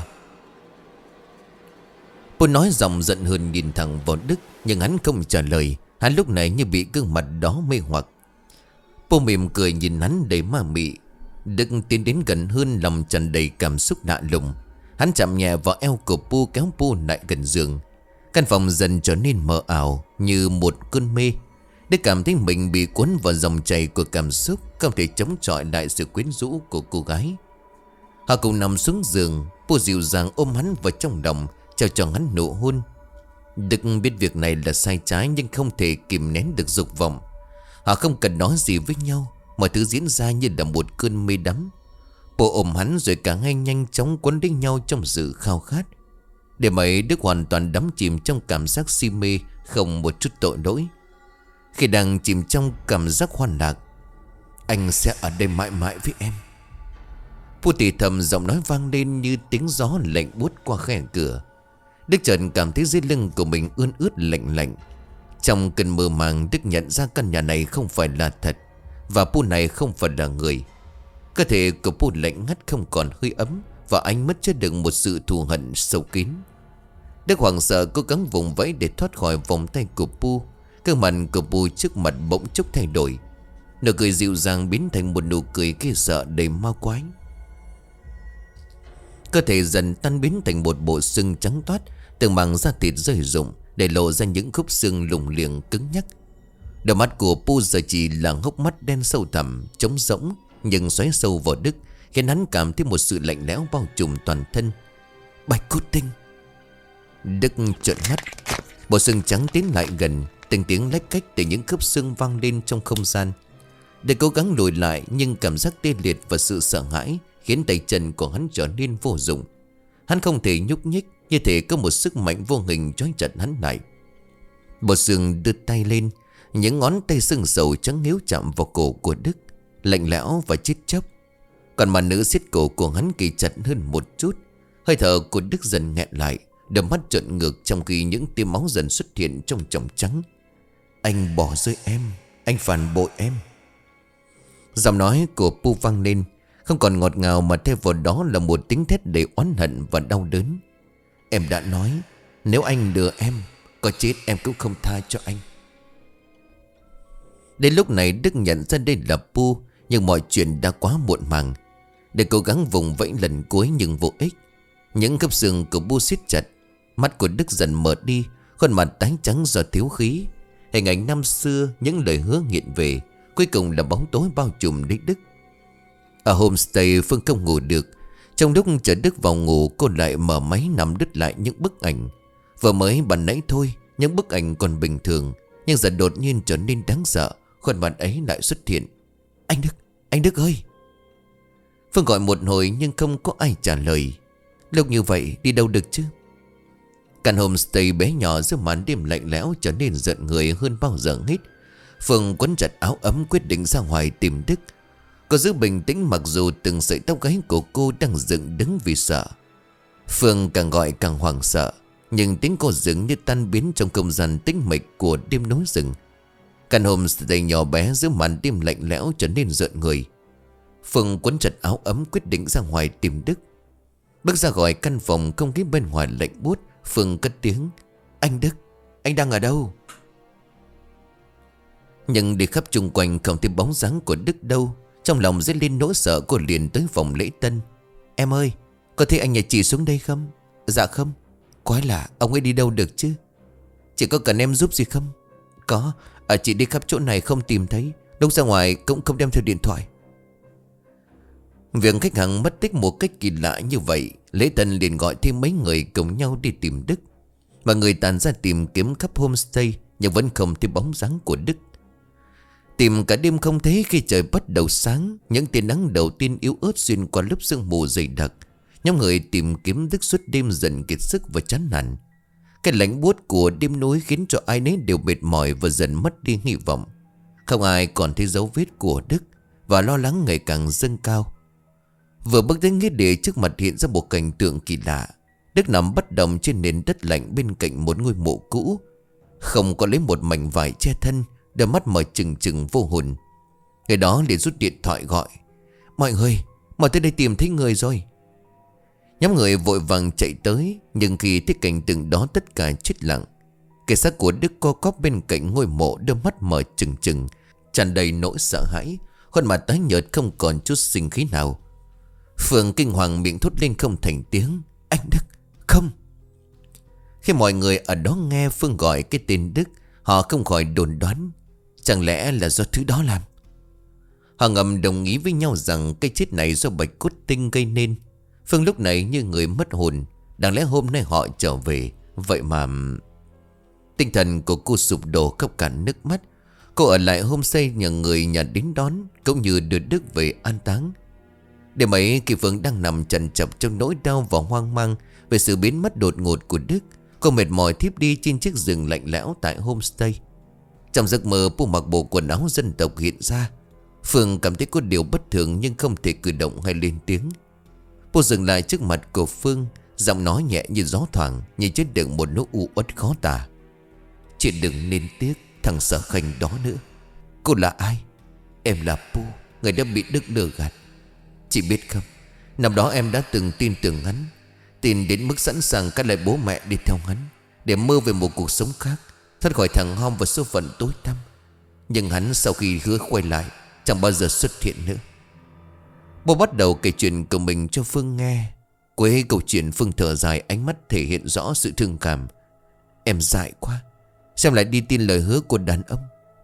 Pu nói giọng giận hờn nhìn thẳng vào Đức, nhưng hắn không trả lời. Hắn lúc này như bị gương mặt đó mê hoặc. Pu mỉm cười nhìn hắn đầy ma mị. Đức tiến đến gần hơn, lòng tràn đầy cảm xúc lạ lùng. Hắn chạm nhẹ vào eo của Pu, kéo Pu lại gần giường. Căn phòng dần trở nên mờ ảo như một cơn mê. Đức cảm thấy mình bị cuốn vào dòng chảy của cảm xúc, không thể chống chọi lại sự quyến rũ của cô gái. Họ cùng nằm xuống giường. Pu dịu dàng ôm hắn vào trong lòng, trao cho hắn nụ hôn. Đức biết việc này là sai trái, nhưng không thể kìm nén được dục vọng. Họ không cần nói gì với nhau, mọi thứ diễn ra như là một cơn mê đắm. Pu ôm hắn rồi cả hai nhanh chóng quấn lấy nhau trong sự khao khát. Đêm ấy Đức hoàn toàn đắm chìm trong cảm giác si mê, không một chút tội lỗi. Khi đang chìm trong cảm giác hoan lạc: anh sẽ ở đây mãi mãi với em. Pu thì thầm, giọng nói vang lên như tiếng gió lạnh buốt qua khe cửa. Đức chợt cảm thấy dưới lưng của mình ươn ướt lạnh lạnh. Trong cơn mơ màng, Đức nhận ra căn nhà này không phải là thật, và Pu này không phải là người. Cơ thể của Pu lạnh ngắt, không còn hơi ấm, và ánh mắt chứa đựng một sự thù hận sâu kín. Đức hoảng sợ cố gắng vùng vẫy để thoát khỏi vòng tay của Pu. Cơ mặt của Pu trước mặt bỗng chốc thay đổi. Nụ cười dịu dàng biến thành một nụ cười ghê sợ đầy ma quái. Cơ thể dần tan biến thành một bộ xương trắng toát, từng mảng da thịt rơi rụng, để lộ ra những khúc xương lủng liềng cứng nhắc. Đôi mắt của Pu giờ chỉ là hốc mắt đen sâu thẳm, trống rỗng, nhưng xoáy sâu vào Đức, khiến hắn cảm thấy một sự lạnh lẽo bao trùm toàn thân. Bạch cốt tinh. Đức trợn mắt. Bộ xương trắng tiến lại gần, từng tiếng lách cách từ những khớp xương vang lên trong không gian. Để cố gắng lùi lại, nhưng cảm giác tê liệt và sự sợ hãi khiến tay chân của hắn trở nên vô dụng. Hắn không thể nhúc nhích, như thể có một sức mạnh vô hình trói chặt hắn lại. Bộ xương đưa tay lên, những ngón tay sưng sầu trắng hiếu chạm vào cổ của Đức, lạnh lẽo và chết chóc. Còn mà nữ siết cổ của hắn kỳ chặt hơn một chút. Hơi thở của Đức dần nghẹn lại, đôi mắt trợn ngược, trong khi những tia máu dần xuất hiện trong tròng trắng. Anh bỏ rơi em, anh phản bội em. Giọng nói của Pu vang lên, không còn ngọt ngào mà thay vào đó là một tiếng thét đầy oán hận và đau đớn. Em đã nói, nếu anh lừa em, có chết em cũng không tha cho anh. Đến lúc này Đức nhận ra đây là Pu, nhưng mọi chuyện đã quá muộn màng. Để cố gắng vùng vẫy lần cuối nhưng vô ích. Những khớp xương của Pu siết chặt, mắt của Đức dần mở đi, khuôn mặt tái trắng do thiếu khí. Hình ảnh năm xưa, những lời hứa nghiện về, cuối cùng là bóng tối bao trùm lấy Đức. Ở homestay, Phương không ngủ được. Trong lúc chờ Đức vào ngủ, cô lại mở máy nằm đứt lại những bức ảnh. Vừa mới ban nãy thôi, những bức ảnh còn bình thường, nhưng giờ đột nhiên trở nên đáng sợ. Khuôn mặt ấy lại xuất hiện. Anh Đức ơi! Phương gọi một hồi nhưng không có ai trả lời. Lúc như vậy đi đâu được chứ? Căn homestay bé nhỏ giữa màn đêm lạnh lẽo trở nên giận người hơn bao giờ hết. Phương quấn chặt áo ấm quyết định ra ngoài tìm Đức. Cô giữ bình tĩnh mặc dù từng sợi tóc gáy của cô đang dựng đứng vì sợ. Phương càng gọi càng hoảng sợ, nhưng tiếng cô dường như tan biến trong không gian tĩnh mịch của đêm núi rừng. Căn homestay nhỏ bé giữa màn đêm lạnh lẽo trở nên rợn người. Phương quấn chặt áo ấm quyết định ra ngoài tìm Đức. Bước ra khỏi căn phòng, không khí bên ngoài lạnh buốt. Phương cất tiếng: Anh Đức, anh đang ở đâu? Nhưng đi khắp chung quanh không thấy bóng dáng của Đức đâu. Trong lòng dấy lên nỗi sợ, cô liền tới phòng lễ tân. Em ơi, có thấy anh nhà chị xuống đây không? Dạ không. Quái lạ, ông ấy đi đâu được chứ? Chị có cần em giúp gì không? Có, chị đi khắp chỗ này không tìm thấy. Lúc ra ngoài cũng không đem theo điện thoại. Việc khách hàng mất tích một cách kỳ lạ như vậy, lễ tân liền gọi thêm mấy người cùng nhau đi tìm Đức. Mọi người tàn ra tìm kiếm khắp homestay, nhưng vẫn không thấy bóng dáng của Đức. Tìm cả đêm không thấy. Khi trời bắt đầu sáng, những tia nắng đầu tiên yếu ớt xuyên qua lớp sương mù dày đặc, nhóm người tìm kiếm Đức suốt đêm dần kiệt sức và chán nản. Cái lạnh buốt của đêm núi khiến cho ai nấy đều mệt mỏi và dần mất đi hy vọng. Không ai còn thấy dấu vết của Đức, và lo lắng ngày càng dâng cao. Vừa bước đến nghĩa địa, trước mặt hiện ra một cảnh tượng kỳ lạ. Đức nằm bất động trên nền đất lạnh bên cạnh một ngôi mộ cũ, không có lấy một mảnh vải che thân, đôi mắt mở trừng trừng vô hồn. Người đó liền rút điện thoại gọi: Mọi người, mọi tới đây tìm thấy người rồi. Nhóm người vội vàng chạy tới, nhưng khi thấy cảnh tượng đó tất cả chết lặng. Cái xác của Đức co quắp bên cạnh ngôi mộ, đôi mắt mở trừng trừng, tràn đầy nỗi sợ hãi, khuôn mặt tái nhợt không còn chút sinh khí nào. Phương kinh hoàng miệng thốt lên không thành tiếng: Anh Đức, không! Khi mọi người ở đó nghe Phương gọi cái tên Đức, họ không khỏi đồn đoán, chẳng lẽ là do thứ đó làm. Họ ngầm đồng ý với nhau rằng cái chết này do bạch cốt tinh gây nên. Phương lúc này như người mất hồn. Đáng lẽ hôm nay họ trở về, vậy mà... Tinh thần của cô sụp đổ, khóc cạn nước mắt. Cô ở lại homestay nhờ người nhà đến đón, cũng như đưa Đức về an táng. Đêm ấy khi Phương đang nằm trằn trọc trong nỗi đau và hoang mang về sự biến mất đột ngột của Đức, cô mệt mỏi thiếp đi trên chiếc giường lạnh lẽo tại homestay. Trong giấc mơ, Pu mặc bộ quần áo dân tộc hiện ra. Phương cảm thấy có điều bất thường nhưng không thể cử động hay lên tiếng. Pu dừng lại trước mặt của Phương, giọng nói nhẹ như gió thoảng, nhưng chứa đựng một nỗi u uất khó tả. Chị đừng nên tiếc thằng Sở Khanh đó nữa. Cô là ai? Em là Pu, người đã bị Đức lừa gạt. Chị biết không, năm đó em đã từng tin tưởng hắn, tin đến mức sẵn sàng cắt lại bố mẹ đi theo hắn, để mơ về một cuộc sống khác, thoát khỏi thằng Hom và số phận tối tăm. Nhưng hắn sau khi hứa quay lại, chẳng bao giờ xuất hiện nữa. Bố bắt đầu kể chuyện của mình cho Phương nghe. Cuối câu chuyện, Phương thở dài, ánh mắt thể hiện rõ sự thương cảm. Em dại quá, xem lại đi tin lời hứa của đàn ông.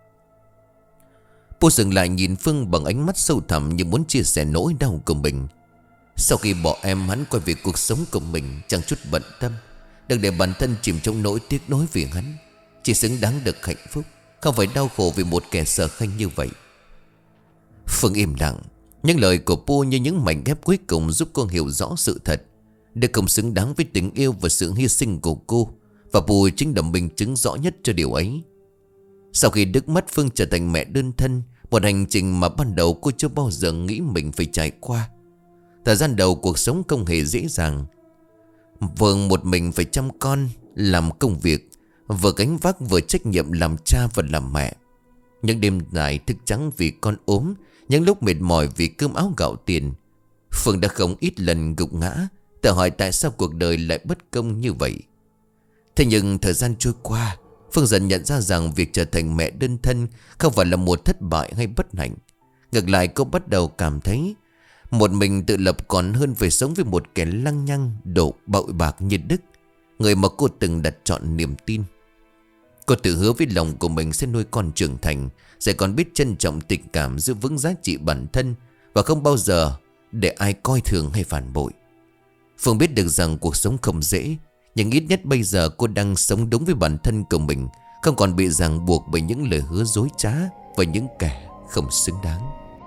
Bố dừng lại nhìn Phương bằng ánh mắt sâu thẳm, như muốn chia sẻ nỗi đau của mình. Sau khi bỏ em, hắn quay về cuộc sống của mình, chẳng chút bận tâm. Đừng để bản thân chìm trong nỗi tiếc nuối vì hắn. Chỉ xứng đáng được hạnh phúc, không phải đau khổ vì một kẻ Sở Khanh như vậy. Phương im lặng. Những lời của Pu như những mảnh ghép cuối cùng giúp cô hiểu rõ sự thật. Đức không xứng đáng với tình yêu và sự hy sinh của cô, và Pu chính là minh chứng rõ nhất cho điều ấy. Sau khi Đức mất, Phương trở thành mẹ đơn thân, một hành trình mà ban đầu cô chưa bao giờ nghĩ mình phải trải qua. Thời gian đầu cuộc sống không hề dễ dàng. Phương một mình phải chăm con, làm công việc, vừa gánh vác vừa trách nhiệm làm cha và làm mẹ. Những đêm dài thức trắng vì con ốm, những lúc mệt mỏi vì cơm áo gạo tiền, Phương đã không ít lần gục ngã, tự hỏi tại sao cuộc đời lại bất công như vậy. Thế nhưng thời gian trôi qua, Phương dần nhận ra rằng việc trở thành mẹ đơn thân không phải là một thất bại hay bất hạnh. Ngược lại, cô bắt đầu cảm thấy một mình tự lập còn hơn phải sống với một kẻ lăng nhăng, độ bội bạc như Đức, người mà cô từng đặt trọn niềm tin. Cô tự hứa với lòng của mình sẽ nuôi con trưởng thành, sẽ còn biết trân trọng tình cảm, giữ vững giá trị bản thân và không bao giờ để ai coi thường hay phản bội. Phương biết được rằng cuộc sống không dễ, nhưng ít nhất bây giờ cô đang sống đúng với bản thân của mình, không còn bị ràng buộc bởi những lời hứa dối trá và những kẻ không xứng đáng.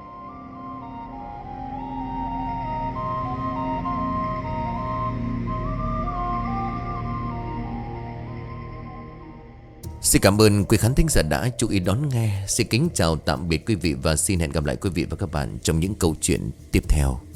Xin cảm ơn quý khán thính giả đã chú ý đón nghe. Xin kính chào tạm biệt quý vị và xin hẹn gặp lại quý vị và các bạn trong những câu chuyện tiếp theo.